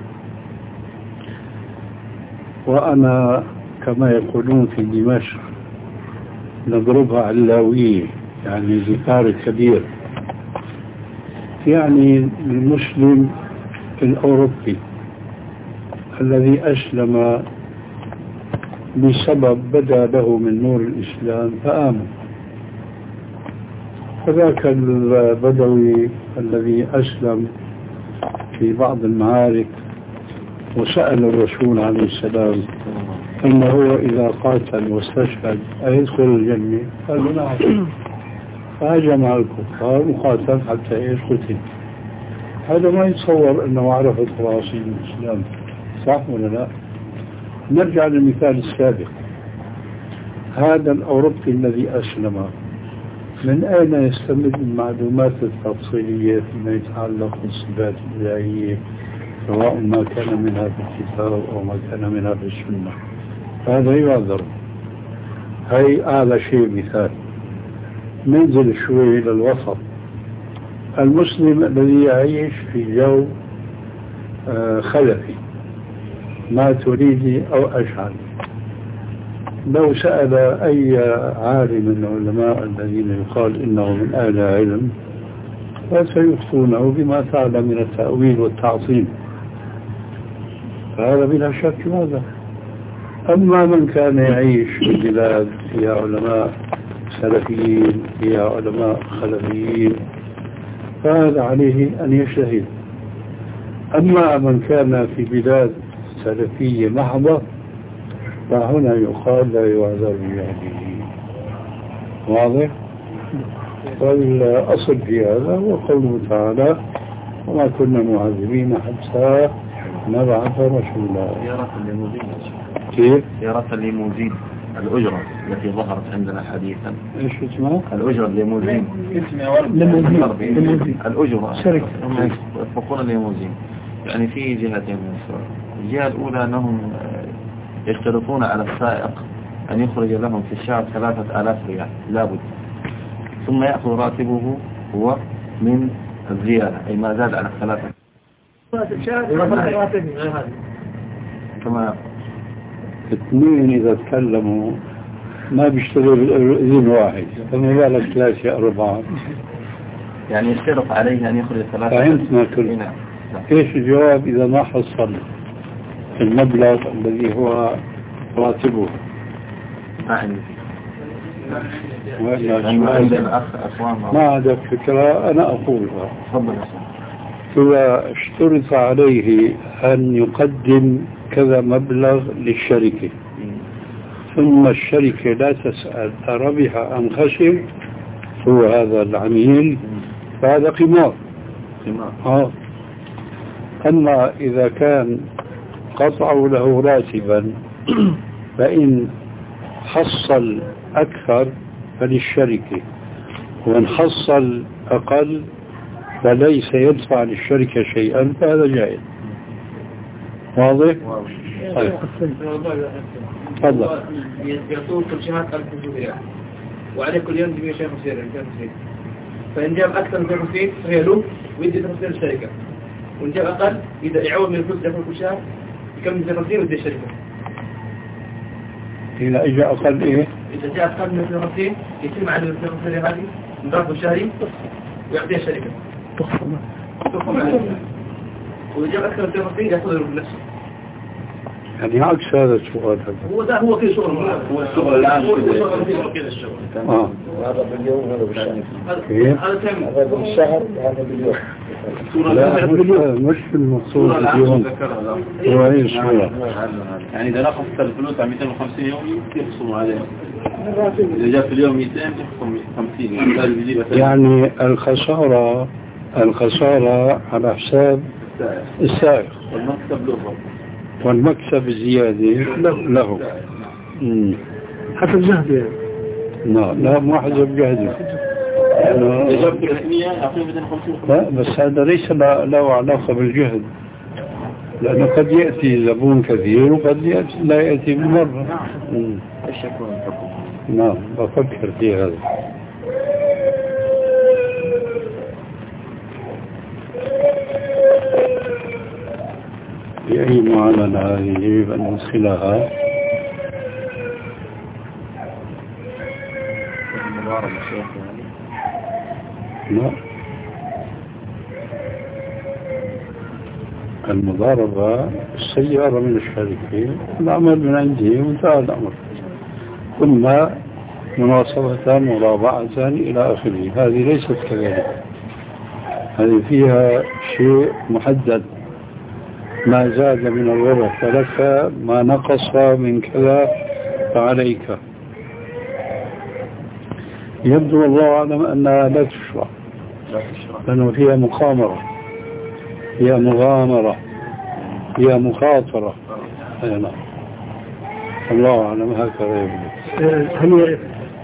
وأنا كما يقولون في دمشق نضربها علاوية يعني ذكار كبير، يعني المسلم الأوروبي الذي أسلم بسبب بدا له من نور الإسلام فآمن، فذاك البدوي الذي أسلم في بعض المعارك وسأل الرسول عليه السلام أنه هو إذا قاتل واستشهد أيدخل الجنة؟ قال له نعم. فهجم على الكفار وقاتل حتى يقتل. هذا ما يتصور أنه عرف تفاصيل الإسلام، صح ولا لا؟ نرجع للمثال السابق. هذا الأوروبي الذي أسلم من أين يستمد المعلومات التفصيلية فيما يتعلق بالصفات الإلهية سواء ما كان منها في الكتاب أو ما كان منها في السنة؟ هذا يعذر. هي أعلى شيء مثال. ننزل شوي إلى الوسط. المسلم الذي يعيش في جو خلفي ما تريدي أو أشعري، لو سأل أي عالم من العلماء الذين يقال إنه من أهل علم فسيفتونه بما فعل من التأويل والتعظيم، فهذا بلا شك ماذا. أما من كان يعيش في بلاد فيها علماء سلفيين فيها علماء خلفيين فهذا عليه أن يجتهد. أما من كان في بلاد سلفية محضة فهنا يقال لا يعذر بجهله. واضح؟ والأصل في هذا هو قوله تعالى وما كنا معذبين حتى ما بعرفها رسول الله. سيارة الليموزين. كيف؟ سيارة الليموزين الأجرة التي ظهرت عندنا حديثا. ايش اسمها؟ الأجرة الليموزين. ليموزين. الأجرة. شركة. هم يطلقون الليموزين. يعني في جهتين من السؤال. الجهة الأولى أنهم يشترطون على السائق أن يخرج لهم في الشهر ثلاثة آلاف ريال لابد، ثم يأخذ راتبه هو من الزيادة أي ما زاد على الثلاثة كما اثنين إذا تكلموا ما بيشتغلوا بالإذن واحد، فما بالك ثلاثة أربعة. يعني يشترط عليه أن يخرج ثلاثة. فهمتنا كل. إيش الجواب إذا ما حصل المبلغ الذي هو راتبه؟ أعني ما عندك فكرة أنا أقولها. تفضل. إذا اشترط عليه أن يقدم كذا مبلغ للشركة ثم الشركة لا تسأل أربح أم خسر هو هذا العميل فهذا قمار. آه. أما إذا كان قطعوا له راتبا فإن حصل أكثر فللشركة وإن حصل أقل فليس يدفع للشركة شيئا فهذا جائز. واضح؟ طيب تفضل. يعطوه كل شهر ألف ريال وعليه كل يوم مئة وخمسين ريال، فإن جاب أكثر من مئة وخمسين فهي له ويدي تخسر الشركة، وإن جاب أقل إذا يعوض من الفلوس دفع كل شهر يكمل مئة وخمسين ويدي الشركة. إذا إجا أقل إيه؟ إذا جاء أقل من مئة وخمسين يتم على مئة وخمسين هذه نضربه شهري ويعطيها الشركة. وإذا جاب أكثر من مئة وخمسين يأخذه بنفسه. يعني عكس هذا السؤال هذا. هو ده هو كده شغل. هو الشغل الآن هو كده الشغل. آه. هذا باليوم هذا بالشهر. هذا كم؟ هذا بالشهر هذا باليوم. لا مش مش في المقصود اليوم. هو ايش هو؟ يعني إذا نقص الفلوس على مئتين وخمسين يوم يخصموا عليه. إذا جاء في اليوم مئتين يخصم خمسين. يعني الخسارة الخسارة على حساب السائق. والمكسب له. والمكسب الزيادة له. حسب جهده يعني. لا لا مو حسب جهده. لا بس هذا ليس له علاقة بالجهد، لأنه قد يأتي زبون كثير وقد يأتي لا يأتي بمرة. نعم بفكر في هذا. بأي معاملة هذه يجب أن ندخلها؟ لا المضاربة السيارة من الشركة العمل من عندي وانتهى الأمر، ثم مناصبة مرابعة إلى آخره. هذه ليست كذلك، هذه فيها شيء محدد، ما زاد من الربح فلك، ما نقص من كذا فعليك. يبدو الله أعلم أنها لا تشرع لأنه فيها مقامرة، فيها مغامرة، فيها مخاطرة. أي نعم الله أعلم هكذا يبدو. هل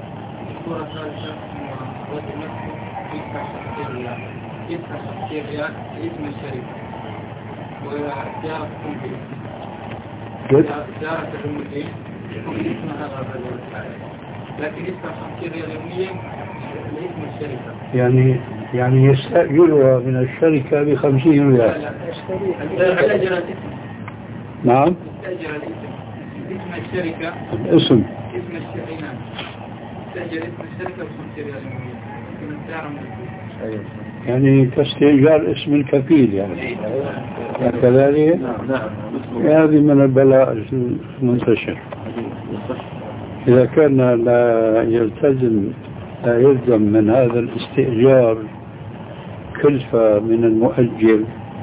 يدفع خمسين ريال اسم الشركة وزيارة التنفيذ زيارة التنفيذ يكون اسمها غابة، لكن يدفع خمسين ريال يوميا لاسم الشركة. يعني يعني يستأجرها من الشركة بخمسين ريال. على أجر الاسم. نعم. يستأجر الاسم اسم الشركة. الاسم. اسم الشركة نعم. يستأجر اسم الشركة بخمسين ريال يوميا. من السعر من الفلوس. يعني كاستئجار اسم الكفيل يعني كذلك. هذه من البلاء المنتشر. إذا كان لا يلتزم لا يلزم من هذا الاستئجار كلفة من المؤجر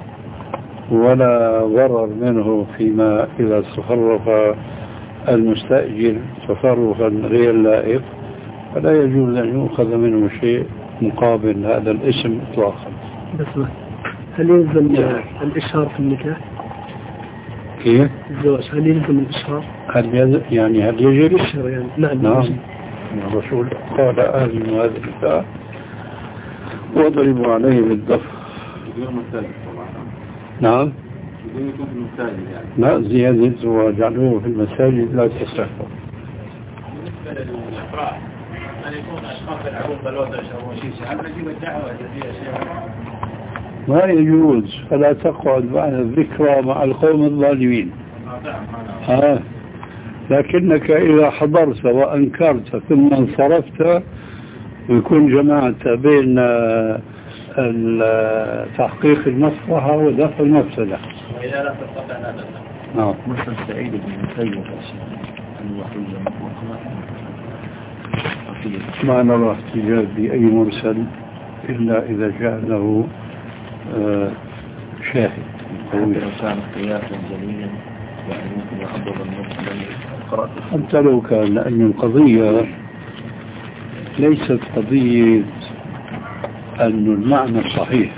ولا ضرر منه فيما إذا تصرف المستأجر تصرفا غير لائق، فلا يجوز أن يؤخذ منه شيء مقابل هذا الاسم اطلاقا. بس هل يلزم الإشهار في النكاح؟ كيف؟ الزواج هل يلزم الإشهار؟ هل يز... يعني هل يجب؟ الإشهار يعني نعم. نعم. الرسول قال آذن هذا النساء واضربوا عليه بالضفر. نعم. لا زيادة وجعلوه في المساجد لا تصح. بالنسبة للأفراح أن يكون أشخاص يلعبون بلوتة يشربون شيشة هل نجيب الدعوة فيها شيء؟ ما يجوز فلا تقعد بعد الذكرى مع القوم الظالمين. آه. لكنك إذا حضرت وأنكرت ثم انصرفت ويكون جماعة بين تحقيق المصلحة ودفع المفسدة. وإذا لا تستطيع هذا نعم. مثل سعيد بن مسيب ما نرى احتجاج بأي مرسل إلا إذا جاء له آه شاهد لو كان قياسا جليا يعني ممكن يعضل المرسل قرأت حتى لو كان، لأن القضية ليست قضية أن المعنى صحيح.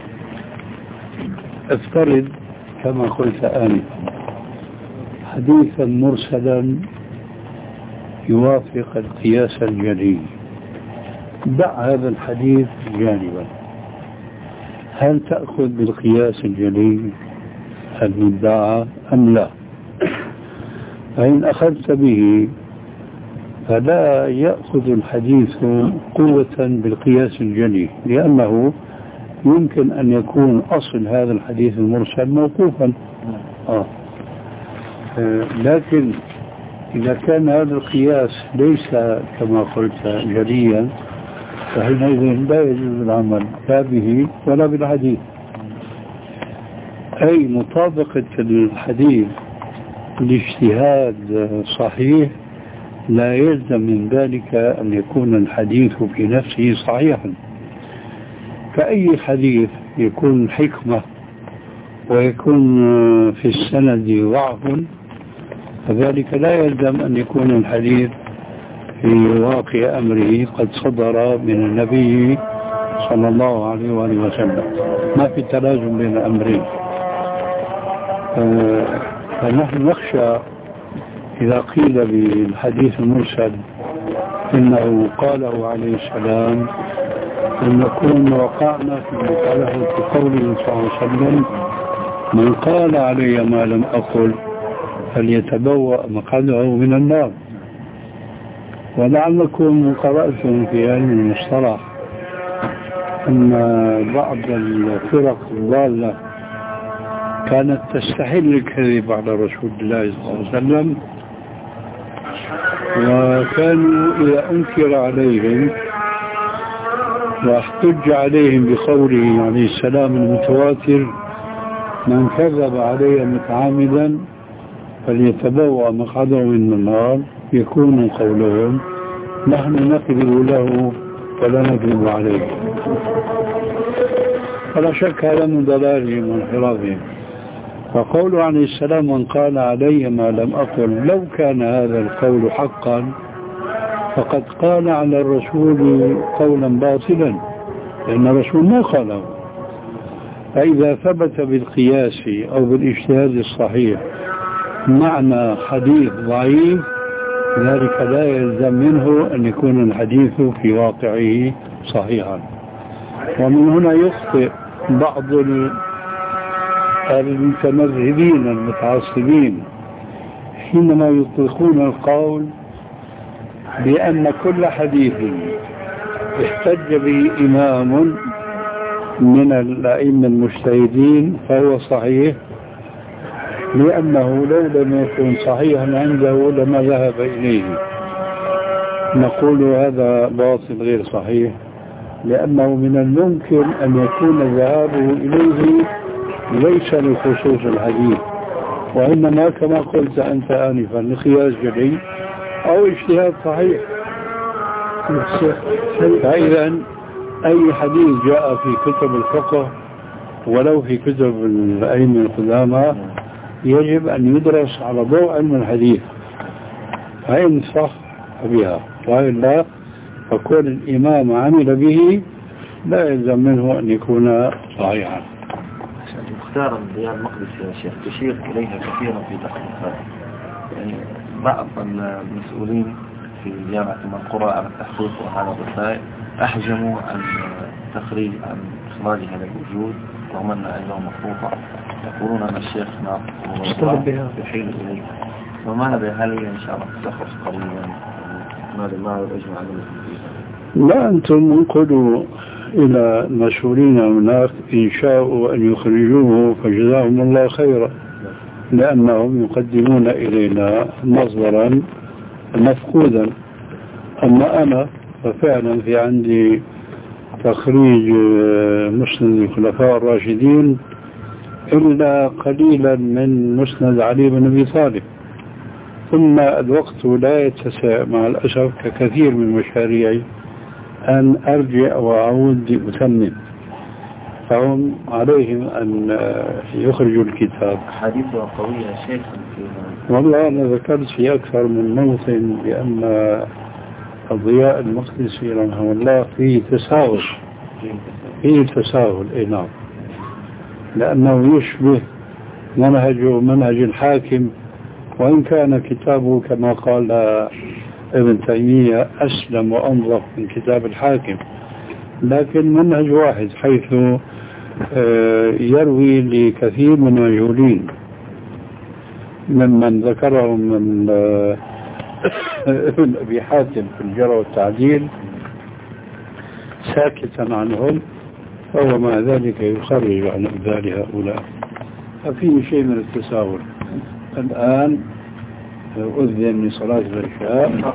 افترض كما قلت آنفا حديثا مرسلا يوافق القياس الجلي، دع هذا الحديث جانبا، هل تأخذ بالقياس الجلي المدعى أم لا؟ فإن أخذت به فلا يأخذ الحديث قوة بالقياس الجلي، لأنه يمكن أن يكون أصل هذا الحديث المرسل موقوفا. آه. آه. لكن إذا كان هذا القياس ليس كما قلت جليا فحينئذ لا يجوز العمل لا به ولا بالحديث. أي مطابقة الحديث الاجتهاد صحيح لا يلزم من ذلك أن يكون الحديث في نفسه صحيحا. فأي حديث يكون حكمة ويكون في السند ضعف فذلك لا يلزم أن يكون الحديث في واقع أمره قد صدر من النبي صلى الله عليه وآله وسلم. ما في تلازم بين الأمرين. فنحن نخشى إذا قيل بالحديث المرسل إنه قاله عليه السلام أن نكون وقعنا في قاله في قوله صلى الله عليه وسلم من قال علي ما لم أقل فليتبوأ مقعده من النار. ولعلكم قرأتم في علم المصطلح أن بعض الفرق الضالة كانت تستحل الكذب على رسول الله صلى الله عليه وسلم، وكانوا إذا أنكر عليهم واحتج عليهم بقوله عليه السلام المتواتر من كذب علي متعامدا فليتبوأ مقعده من النار، يكون قولهم نحن نكذب له ولا نكذب عليه. فلا شك هذا من ضلالهم وانحرافهم. فقوله عليه السلام من قال علي ما لم أقل، لو كان هذا القول حقا فقد قال على الرسول قولا باطلا لأن الرسول ما قاله. فإذا ثبت بالقياس أو بالاجتهاد الصحيح معنى حديث ضعيف ذلك لا يلزم منه أن يكون الحديث في واقعه صحيحا. ومن هنا يخطئ بعض المتمذهبين المتعصبين حينما يطلقون القول بأن كل حديث احتج به إمام من الأئمة المجتهدين فهو صحيح، لأنه لو لم يكن صحيحا عنده لما ذهب إليه. نقول هذا باطل غير صحيح، لأنه من الممكن أن يكون ذهابه إليه ليس لخصوص الحديث، وإنما كما قلت أنت آنفا لقياس جلي أو اجتهاد صحيح. فإذا أي حديث جاء في كتب الفقه ولو في كتب الأئمة القدامى يجب أن يدرس على ضوء علم الحديث، فإن صح بها وإلا فكون الإمام عمل به لا يلزم منه أن يكون صحيحا. اختار الديار المقدس يا شيخ تشير إليها كثيرا في تحقيقات، يعني بعض المسؤولين في جامعة المنقورة على التحقيق وهذا الرسائل أحجموا عن تخريج عن إخراجها للوجود رغم أن عندهم مخطوطة، يقولون أن الشيخ ناطق يحيل إليها، وماذا هل هي إن شاء الله تخرج قريبا؟ ماذا ما يجمع عنه فيها؟ لا، أنتم انقلوا إلى المسؤولين هناك إن شاءوا أن يخرجوه فجزاهم الله خيرا، لأنهم يقدمون إلينا مصدرا مفقودا. أما أنا ففعلا في عندي تخريج مسند الخلفاء الراشدين إلا قليلا من مسند علي بن أبي طالب، ثم الوقت لا يتسع مع الأسف ككثير من مشاريعي أن أرجع وأعود أتمم، فهم عليهم أن يخرجوا الكتاب. حديثه قوية شيخ. والله أنا ذكرت في أكثر من موطن بأن الضياء المقدسي رحمه الله فيه تساهل فيه تساهل إيه نعم، لأنه يشبه منهجه منهج الحاكم، وإن كان كتابه كما قال ابن تيمية أسلم وأنظف من كتاب الحاكم، لكن منهج واحد حيث يروي لكثير من المجهولين ممن ذكرهم من ابن أبي حاتم في الجرى والتعديل ساكتا عنهم، فهو مع ذلك يخرج عن أمثال هؤلاء، ففيه شيء من التساهل. الآن أذن لصلاة العشاء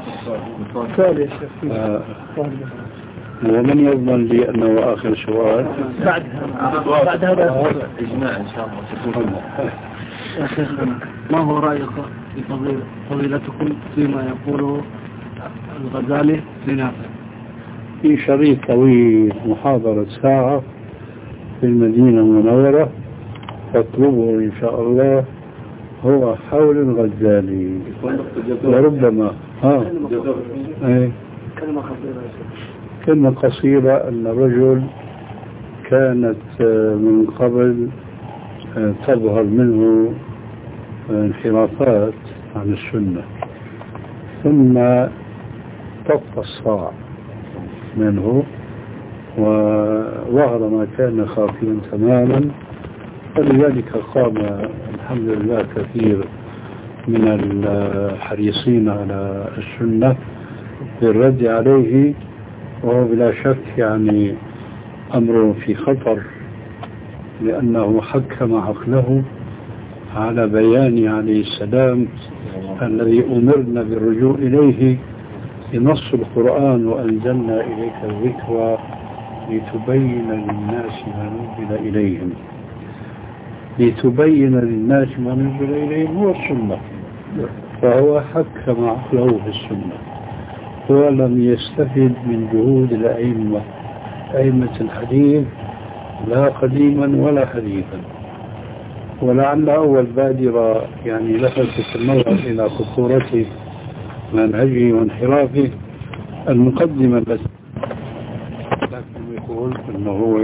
آه ومن يضمن لي أنه آخر سؤال بعد بعد هذا إجماع إن شاء الله. يا شيخنا ما هو رأيك فضيلتكم فيما يقوله الغزالي لنافع؟ في شريط طويل محاضرة ساعة في المدينة المنورة فاطلبه إن شاء الله، هو حول الغزالي وربما ها ايه كلمة قصيرة كلمة قصيرة أن الرجل كانت من قبل تظهر منه انحرافات عن السنة، ثم طف الصاع منه وظهر ما كان خافيا تماما، فلذلك قام الحمد لله كثير من الحريصين على السنة بالرد عليه، وهو بلا شك يعني أمر في خطر، لأنه حكم عقله على بيان عليه السلام الذي أمرنا بالرجوع إليه بنص القرآن وأنزلنا إليك الذكر لتبين للناس ما نزل إليهم. لتبين للناس ما نزل إليهم هو السنة، فهو حكم عقله في السنة، هو لم يستفد من جهود الأئمة أئمة الحديث لا قديما ولا حديثا. ولعل أول بادرة يعني لفتت النظر إلى خطورة منهجه وانحرافه المقدمة، بس لكن يقول أنه هو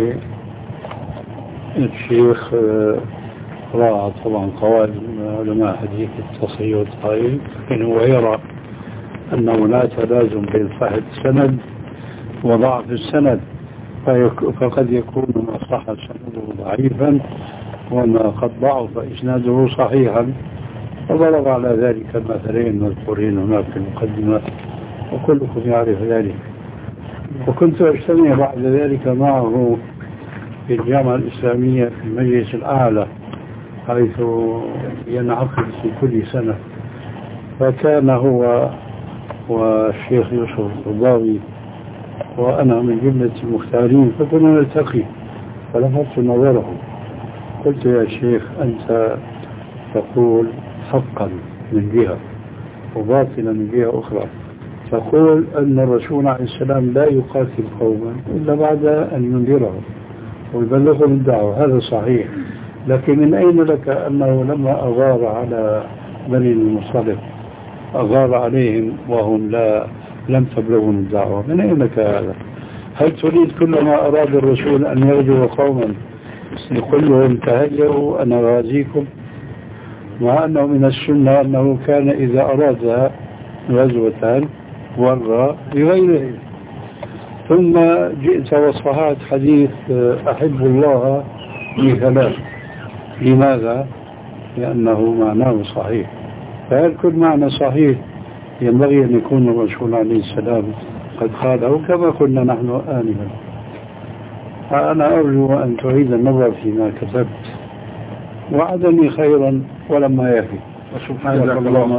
الشيخ راعى طبعا قواعد علماء حديث التصحيح والتضعيف، لكن هو يرى أنه لا تلازم بين صحة السند وضعف السند، فقد يكون ما صح سنده ضعيفا وما قد ضعف إسناده صحيحا، وضرب على ذلك مثلين مذكورين هناك في المقدمة وكلكم يعرف ذلك. وكنت أجتمع بعد ذلك معه في الجامعة الإسلامية في المجلس الأعلى حيث ينعقد في كل سنة، فكان هو والشيخ يوسف الضاوي وأنا من جملة المختارين، فكنا نلتقي، فلفت نظره قلت يا شيخ أنت تقول حقا من جهة وباطلا من جهة أخرى، تقول أن الرسول عليه السلام لا يقاتل قوما إلا بعد أن ينذرهم ويبلغهم الدعوة، هذا صحيح، لكن من أين لك أنه لما أغار على بني المصطلق أغار عليهم وهم لا لم تبلغهم الدعوة؟ من أين لك هذا؟ هل تريد كلما أراد الرسول أن يغزو قوما يقول لهم تهيئوا أنا غازيكم، مع أنه من السنة أنه كان إذا أراد غزوة ورى بغيره. ثم جئت وصححت حديث أحب الله بثلاث. لماذا؟ لأنه معناه صحيح. فهل كل معنى صحيح ينبغي أن يكون الرسول عليه السلام قد قاله كما قلنا نحن آنفا. فأنا أرجو أن تعيد النظر فيما كتبت، وعدني خيرا ولما يفي. وسبحانك اللهم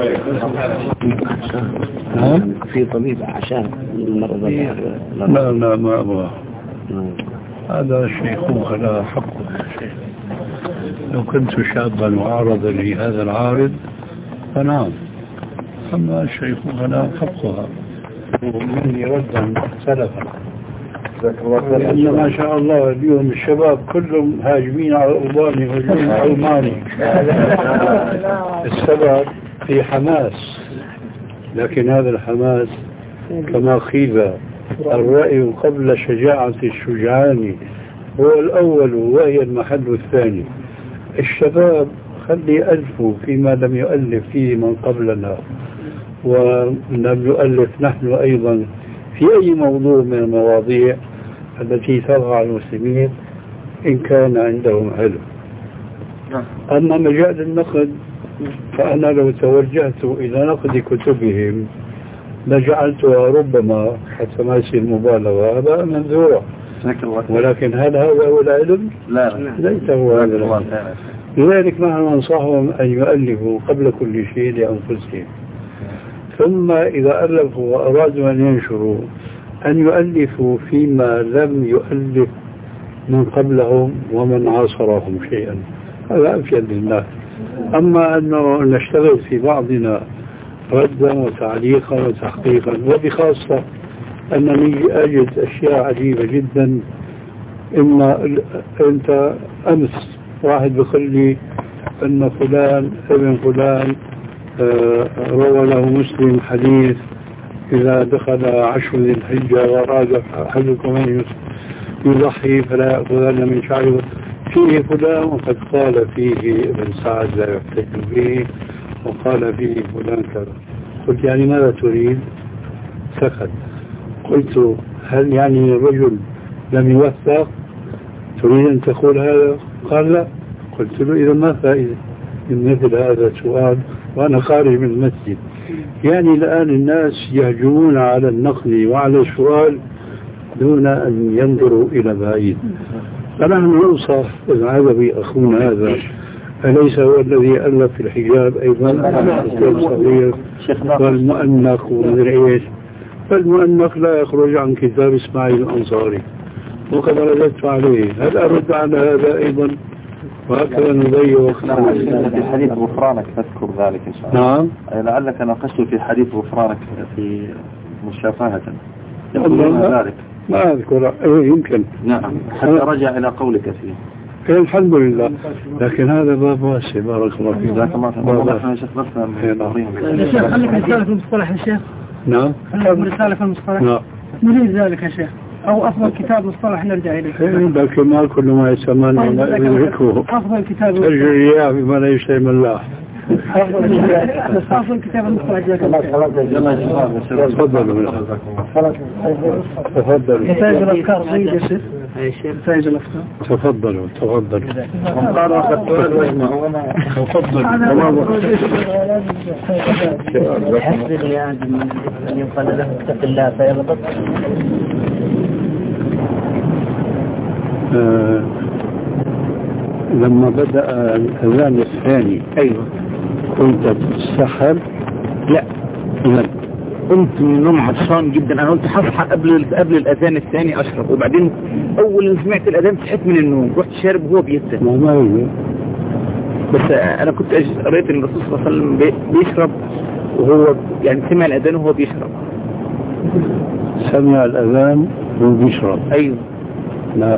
في طبيب عشان المرض. لا لا ما أبغى، هذا شيخوخة لا حق. لو كنت شابا وعرض لي هذا العارض فنعم، أما الشيخوخة لا حقها. ومني ردا سلفا، لأن ما شاء الله اليوم الشباب كلهم هاجمين على الألباني هجوم علماني. السبب في حماس، لكن هذا الحماس كما قيل الرأي قبل شجاعة الشجعان هو الأول وهي المحل الثاني. الشباب خلي يألفوا فيما لم يؤلف فيه من قبلنا، ولم يؤلف نحن أيضا في أي موضوع من المواضيع التي تضع المسلمين إن كان عندهم علم. أما مجال النقد فأنا لو توجهت إلى نقد كتبهم لجعلتها ربما حتى ما يصير مبالغة هذا منذورة، ولكن هل هذا هو العلم؟ لا ليس هو هذا العلم. لذلك نحن ننصحهم أن يؤلفوا قبل كل شيء لأنفسهم، ثم إذا ألفوا وأرادوا أن ينشروا أن يؤلفوا فيما لم يؤلف من قبلهم ومن عاصرهم شيئا، هذا أفيد لله. أما أنه نشتغل في بعضنا ردا وتعليقا وتحقيقا، وبخاصة أنني أجد أشياء عجيبة جدا. إما أنت أمس واحد بيقول لي أن فلان ابن فلان آه روى له مسلم حديث إذا دخل عشر ذي الحجة وأراد أحدكم أن يضحي فلا يأخذن من شعره فيه فلان، وقد قال فيه ابن سعد لا يحتج به، وقال فيه فلان كذا. قلت يعني ماذا تريد؟ سكت. قلت هل يعني الرجل لم يوثق؟ تريد أن تقول هذا؟ قال لا. قلت له إذا ما فائدة من مثل هذا السؤال وأنا خارج من المسجد؟ يعني الآن الناس يهجمون على النقد وعلى السؤال دون أن ينظروا إلى بعيد. فنحن ننصح العربي أخونا هذا أليس هو الذي ألف في الحجاب أيضا الصغير والمؤنق ومدري إيش؟ فالمؤنق لا يخرج عن كتاب إسماعيل الأنصاري وقد رددت عليه. هل أرد على هذا أيضا؟ وهكذا نضيع وقتنا. في حديث غفرانك تذكر ذلك إن شاء الله. نعم. لعلك ناقشت في حديث غفرانك في مشافهة يقولون ذلك. ما أذكر. إيه يمكن. نعم. حتى رجع إلى قولك فيه. إيه الحمد لله. لكن هذا باب واسع بارك الله فيك. ذاك ما والله إحنا شيخ بسنا يا شيخ خليك رسالة في المصطلح يا شيخ. نعم. خليك رسالة في المصطلح. نعم. نريد ذلك يا شيخ. أو أفضل كتاب مصطلح نرجع إليه. إيه لكن ما كل ما يسمى يدركه. أفضل كتاب. ترجع إياه بما لا يشتهي من الله. أفضل كتاب المصطلح جاك الله. تفضلوا تفضلوا. نتائج الأفكار زيد يا شيخ. نتائج الأفكار. تفضلوا تفضلوا. تفضلوا. حسب الياد أن يقال له اتق الله فيغضب. آه لما بدأ الأذان الثاني أيوة كنت تتسحب؟ لا لا قمت من النوم عطشان جدا. أنا قلت هصحى قبل قبل الأذان الثاني أشرب، وبعدين أول ما سمعت الأذان صحيت من النوم رحت شارب وهو بيتسح. ما ما هو بس أنا كنت قريت إن الرسول صلى الله عليه وسلم بيشرب وهو يعني سمع الأذان وهو بيشرب. سمع الأذان وهو بيشرب؟ أيوة. لا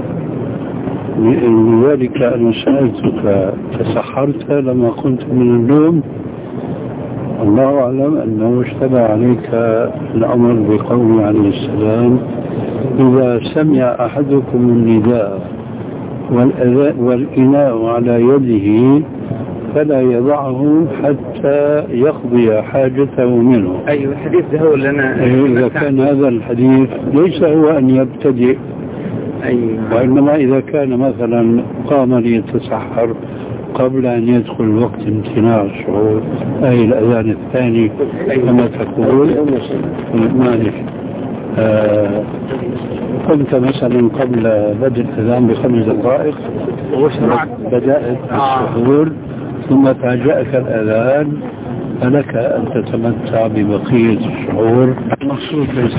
لذلك أنا سألتك تسحرت لما كنت من النوم؟ الله أعلم أنه اشتبه عليك الأمر بقوله عليه السلام إذا سمع أحدكم النداء والإناء على يده فلا يضعه حتى يقضي حاجته منه. أيوة الحديث ده هو اللي أنا إذا كان هذا الحديث ليس هو أن يبتدئ، أيوة. وإنما إذا كان مثلا قام ليتسحر قبل أن يدخل وقت امتناع الشعور أي الأذان الثاني كما تقول مالك آه قمت مثلا قبل بدء الأذان بخمس دقائق بدأت الشعور ثم فاجأك الأذان فلك أن تتمتع ببقية الشعور. المقصود ليس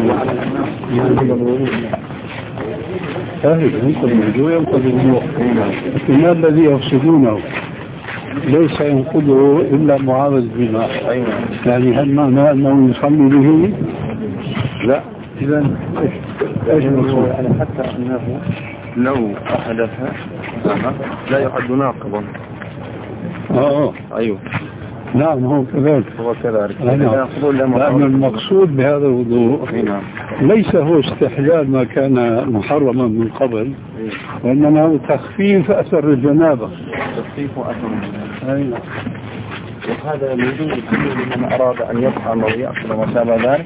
فاهم ينقض الوضوء ينقض الوضوء، لكن الذي يقصدونه ليس ينقضه إلا معاوض بماء. يعني هل معنى أنه يصلي به؟ لا. إذا ايش المقصود؟ يعني حتى أنه لو أحدث لا يعد ناقضا. اه أيوه نعم هو كذلك هو كذلك. لأن المقصود بهذا الوضوء ليس هو استحلال ما كان محرما من قبل، وإنما هو تخفيف أثر الجنابة. تخفيف أثر الجنابة. وهذا الوضوء لمن أراد أن يطعم أو يأكل وما شابه ذلك.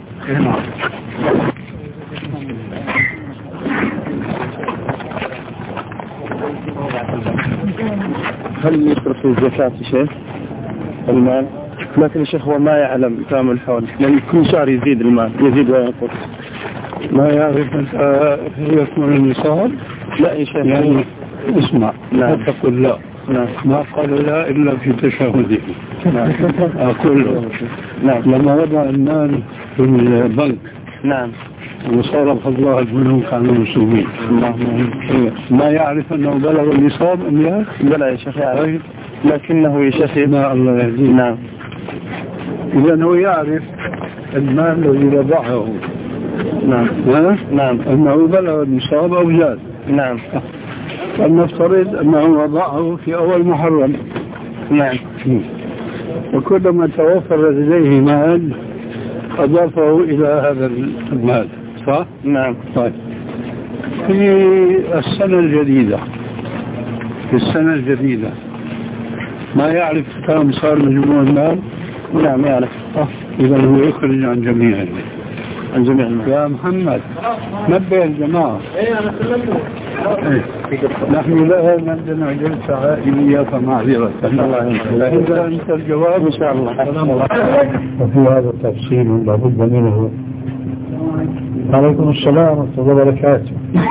هل يشترط في الزكاة شيء؟ المال، لكن الشيخ هو ما يعلم كام الحول، لأن كل شهر يزيد المال، يزيد وينقص. ما يعرف أنت يكمل النصاب؟ لا يا شيخ يعني اسمع لا تقول لا. نعم. ما قال لا إلا في تشهده. نعم. أقول نعم. لما وضع المال في البنك نعم وصرف الله البنوك عن المسلمين ما يعرف أنه بلغ النصاب أم لا؟ لا يا شيخ يعرف، لكنه يا شيخ لا الله يهديه. نعم. إذا هو يعرف المال الذي وضعه نعم نعم أنه بلغ النصاب أو زاد. نعم. فلنفترض أنه وضعه في أول محرم. نعم. وكلما توفر لديه مال أضافه إلى هذا المال صح؟ نعم. طيب في السنة الجديدة في السنة الجديدة ما يعرف كم صار مجموع المال؟ نعم يعرف. أه. إذا هو يخرج عن جميع عن جميع المال. يا محمد نبه الجماعة. ايه انا سلمته. نحن لا عندنا جلسة عائلية فمعذرة. إذا أنت الجواب إن شاء الله. وفي هذا تفصيل لابد منه. عليكم السلام ورحمة الله وبركاته.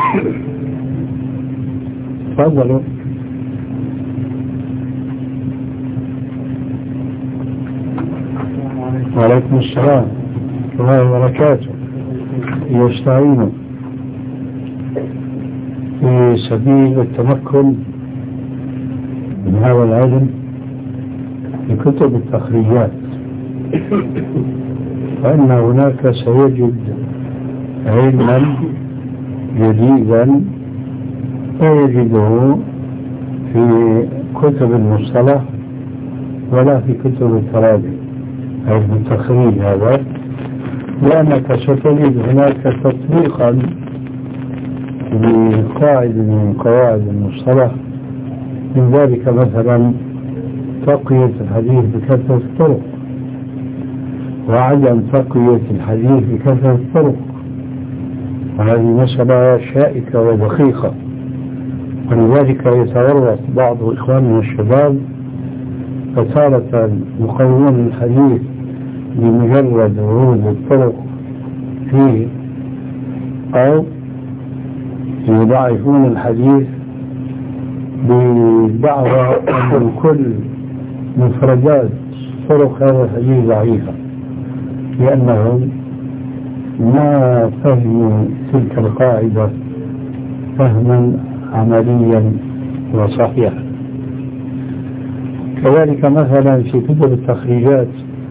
تفضلوا. وعليكم السلام ورحمة الله وبركاته. يستعينوا في سبيل التمكن من هذا العلم بكتب التخريجات، فإن هناك سيجد علما جديدا لا يجده في كتب المصطلح ولا في كتب التراجم أي التخريج هذا، لأنك ستجد هناك تطبيقا لقاعدة من قواعد المصطلح، من ذلك مثلا تقوية الحديث بكثرة الطرق وعدم تقوية الحديث بكثرة الطرق، وهذه مسألة شائكة ودقيقة، ولذلك يتورط بعض إخواننا الشباب فتارة يقوون الحديث بمجرد ورود الطرق فيه، أو يضعفون الحديث بدعوى أن كل مفردات طرق هذا الحديث ضعيفة، لأنهم ما فهموا تلك القاعدة فهما عمليا وصحيحا. كذلك مثلا في كتب التخريجات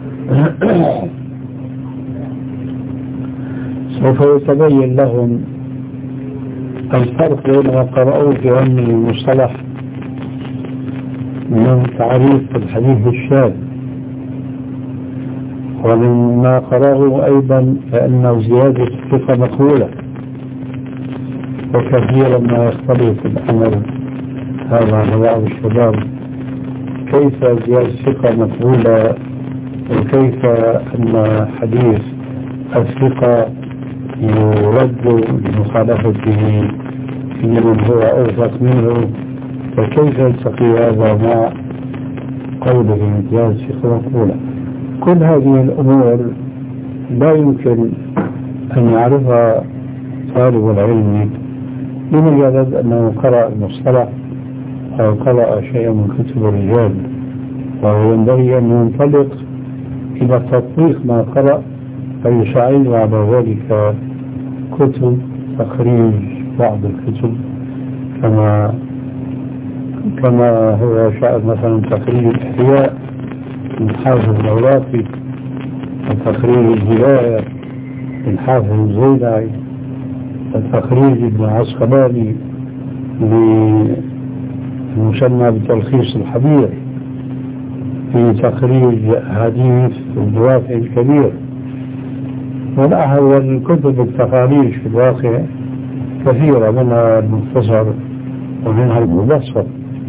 سوف يتبين لهم الفرق بين ما قرأوه في علم المصطلح من تعريف الحديث الشاذ، ومما قرأوه أيضا فإن زيادة الثقة مقبولة، وكثيرا ما يختلف الأمر هذا على بعض الشباب كيف زيادة الثقة مقبولة وكيف أن حديث الثقة يرد لمخالفته في من هو أوثق منه، فكيف يلتقي هذا مع قوله زيادة الثقة مقبولة؟ كل هذه الأمور لا يمكن أن يعرفها طالب العلم بمجرد أنه قرأ المصطلح أو قرأ شيئا من كتب الرجال، وهو ينبغي أن ينطلق إلى تطبيق ما قرأ فيساعد على ذلك كتب تخريج بعض الكتب كما كما هو شأن مثلا تخريج الإحياء من حافظ العراقي وتخريج الهداية من حافظ الزيلعي وتخريج ابن عسقلاني المسمى بتلخيص الحبير في تخريج حديث الدوافع الكبير، والكتب التخاريج في الواقع كثيرة منها المختصر ومنها المبسط.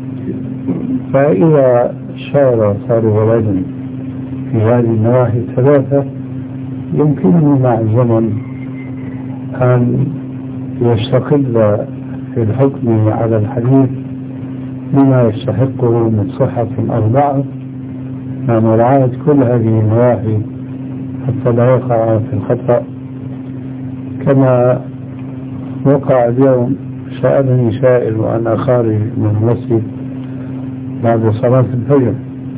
فإذا سار طالب العلم في هذه النواحي الثلاثة يمكنه مع الزمن أن يستقل في الحكم على الحديث بما يستحقه من صحة أو ضعف مع مراعاة كل هذه النواحي حتى لا يقع في الخطأ. كما وقع اليوم سألني سائل وأنا خارج من المسجد بعد صلاة الفجر،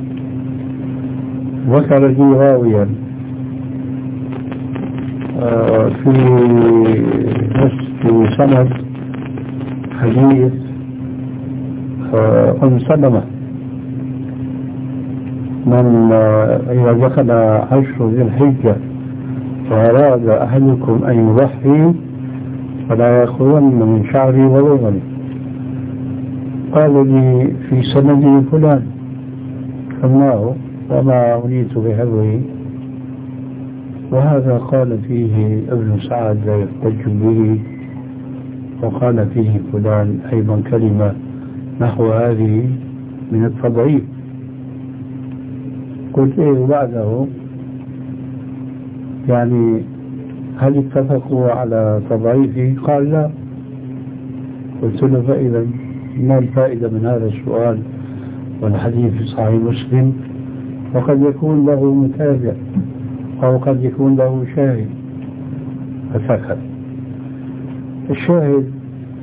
ذكر لي راويا في نفس سند حديث أم سلمة من إذا دخل عشر ذي الحجة وأراد أحدكم أن يضحي فلا يأخذن من شعري وضغني. قال لي في سندي فلان سماه وما أريد بهذه، وهذا قال فيه ابن سعد لا يحتج به، وقال فيه فلان أيضا كلمة نحو هذه من التضعيف. قلت إيه بعده يعني هل اتفقوا على تضعيفه؟ قال لا. قلت له فإذا ما الفائدة من هذا السؤال والحديث في صحيح مسلم وقد يكون له متابع أو قد يكون له شاهد؟ فسكت. الشاهد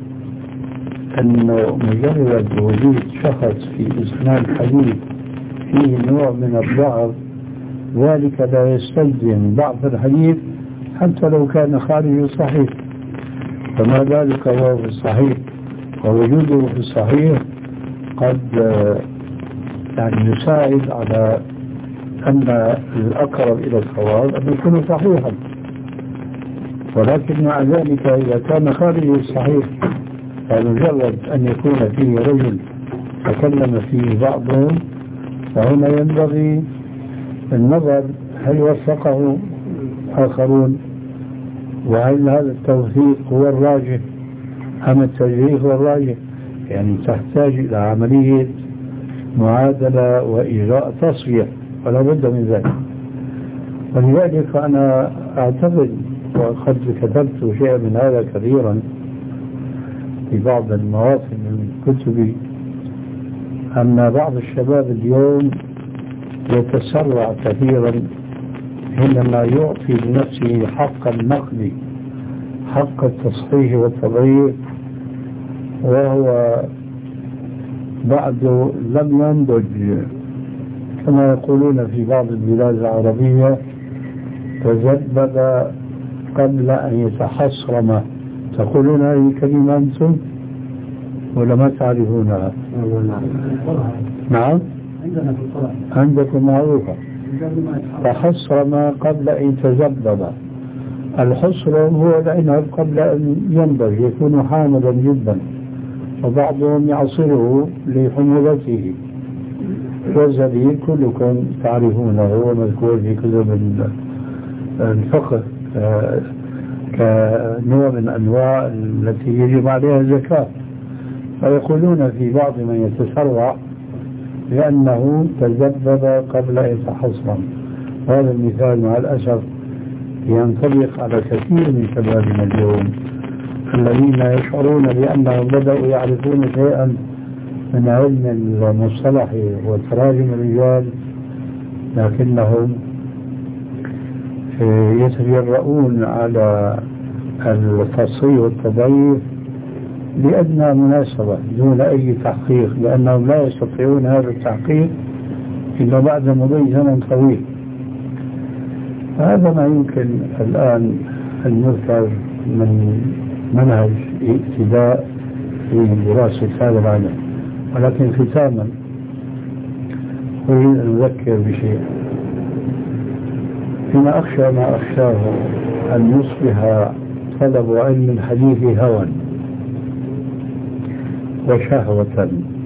أنه مجرد وجود شخص في إسناد حديث فيه نوع من الضعف ذلك لا يستلزم ضعف الحديث حتى لو كان خارج الصحيح، فما ذلك هو في الصحيح، ووجوده في الصحيح قد يعني يساعد على أن الأقرب إلى الصواب أن يكون صحيحا. ولكن مع ذلك إذا كان خارج الصحيح فمجرد أن يكون فيه رجل تكلم فيه بعضهم فهنا ينبغي النظر هل وثقه آخرون، وهل هذا التوثيق هو الراجح أم التجريح هو الراجح. يعني تحتاج إلى عملية معادلة وإجراء تصفية ولا بد من ذلك. ولذلك أنا أعتقد وقد كتبت شيئا من هذا كثيرا في بعض المواطن من كتبي أن بعض الشباب اليوم يتسرع كثيرا حينما يعطي لنفسه حق النقد حق التصحيح والتضعيف وهو بعد لم ينضج كما يقولون في بعض البلاد العربية تزبد قبل أن يتحصرم. تقولون هذه الكلمة أنتم ولا ما تعرفونها؟ نعم عندكم معروفة. تحصرم قبل أن يتزبد. الحصر هو العنب قبل أن ينضج يكون حامضا جدا وبعضهم يعصره لحموضته، والزبيب كلكم تعرفونه هو مذكور في كتب الفقه كنوع من أنواع التي يجب عليها الزكاة. ويقولون في بعض من يتسرع لأنه تذبذب قبل أن يتحصن. هذا المثال مع الأسف ينطبق على كثير من شبابنا اليوم الذين يشعرون بأنهم بدأوا يعرفون شيئا من علم المصطلح وتراجم الرجال، لكنهم يتجرؤون على التصحيح والتضعيف لأدنى مناسبة دون أي تحقيق، لأنهم لا يستطيعون هذا التحقيق إلا بعد مضي زمن طويل. هذا ما يمكن الآن أن يذكر من منهج ابتداء في دراسة هذا العلم. ولكن ختاما أريد أن أذكر بشيء. فيما أخشى ما أخشاه أن يصبح طلب علم الحديث هوى وشهوة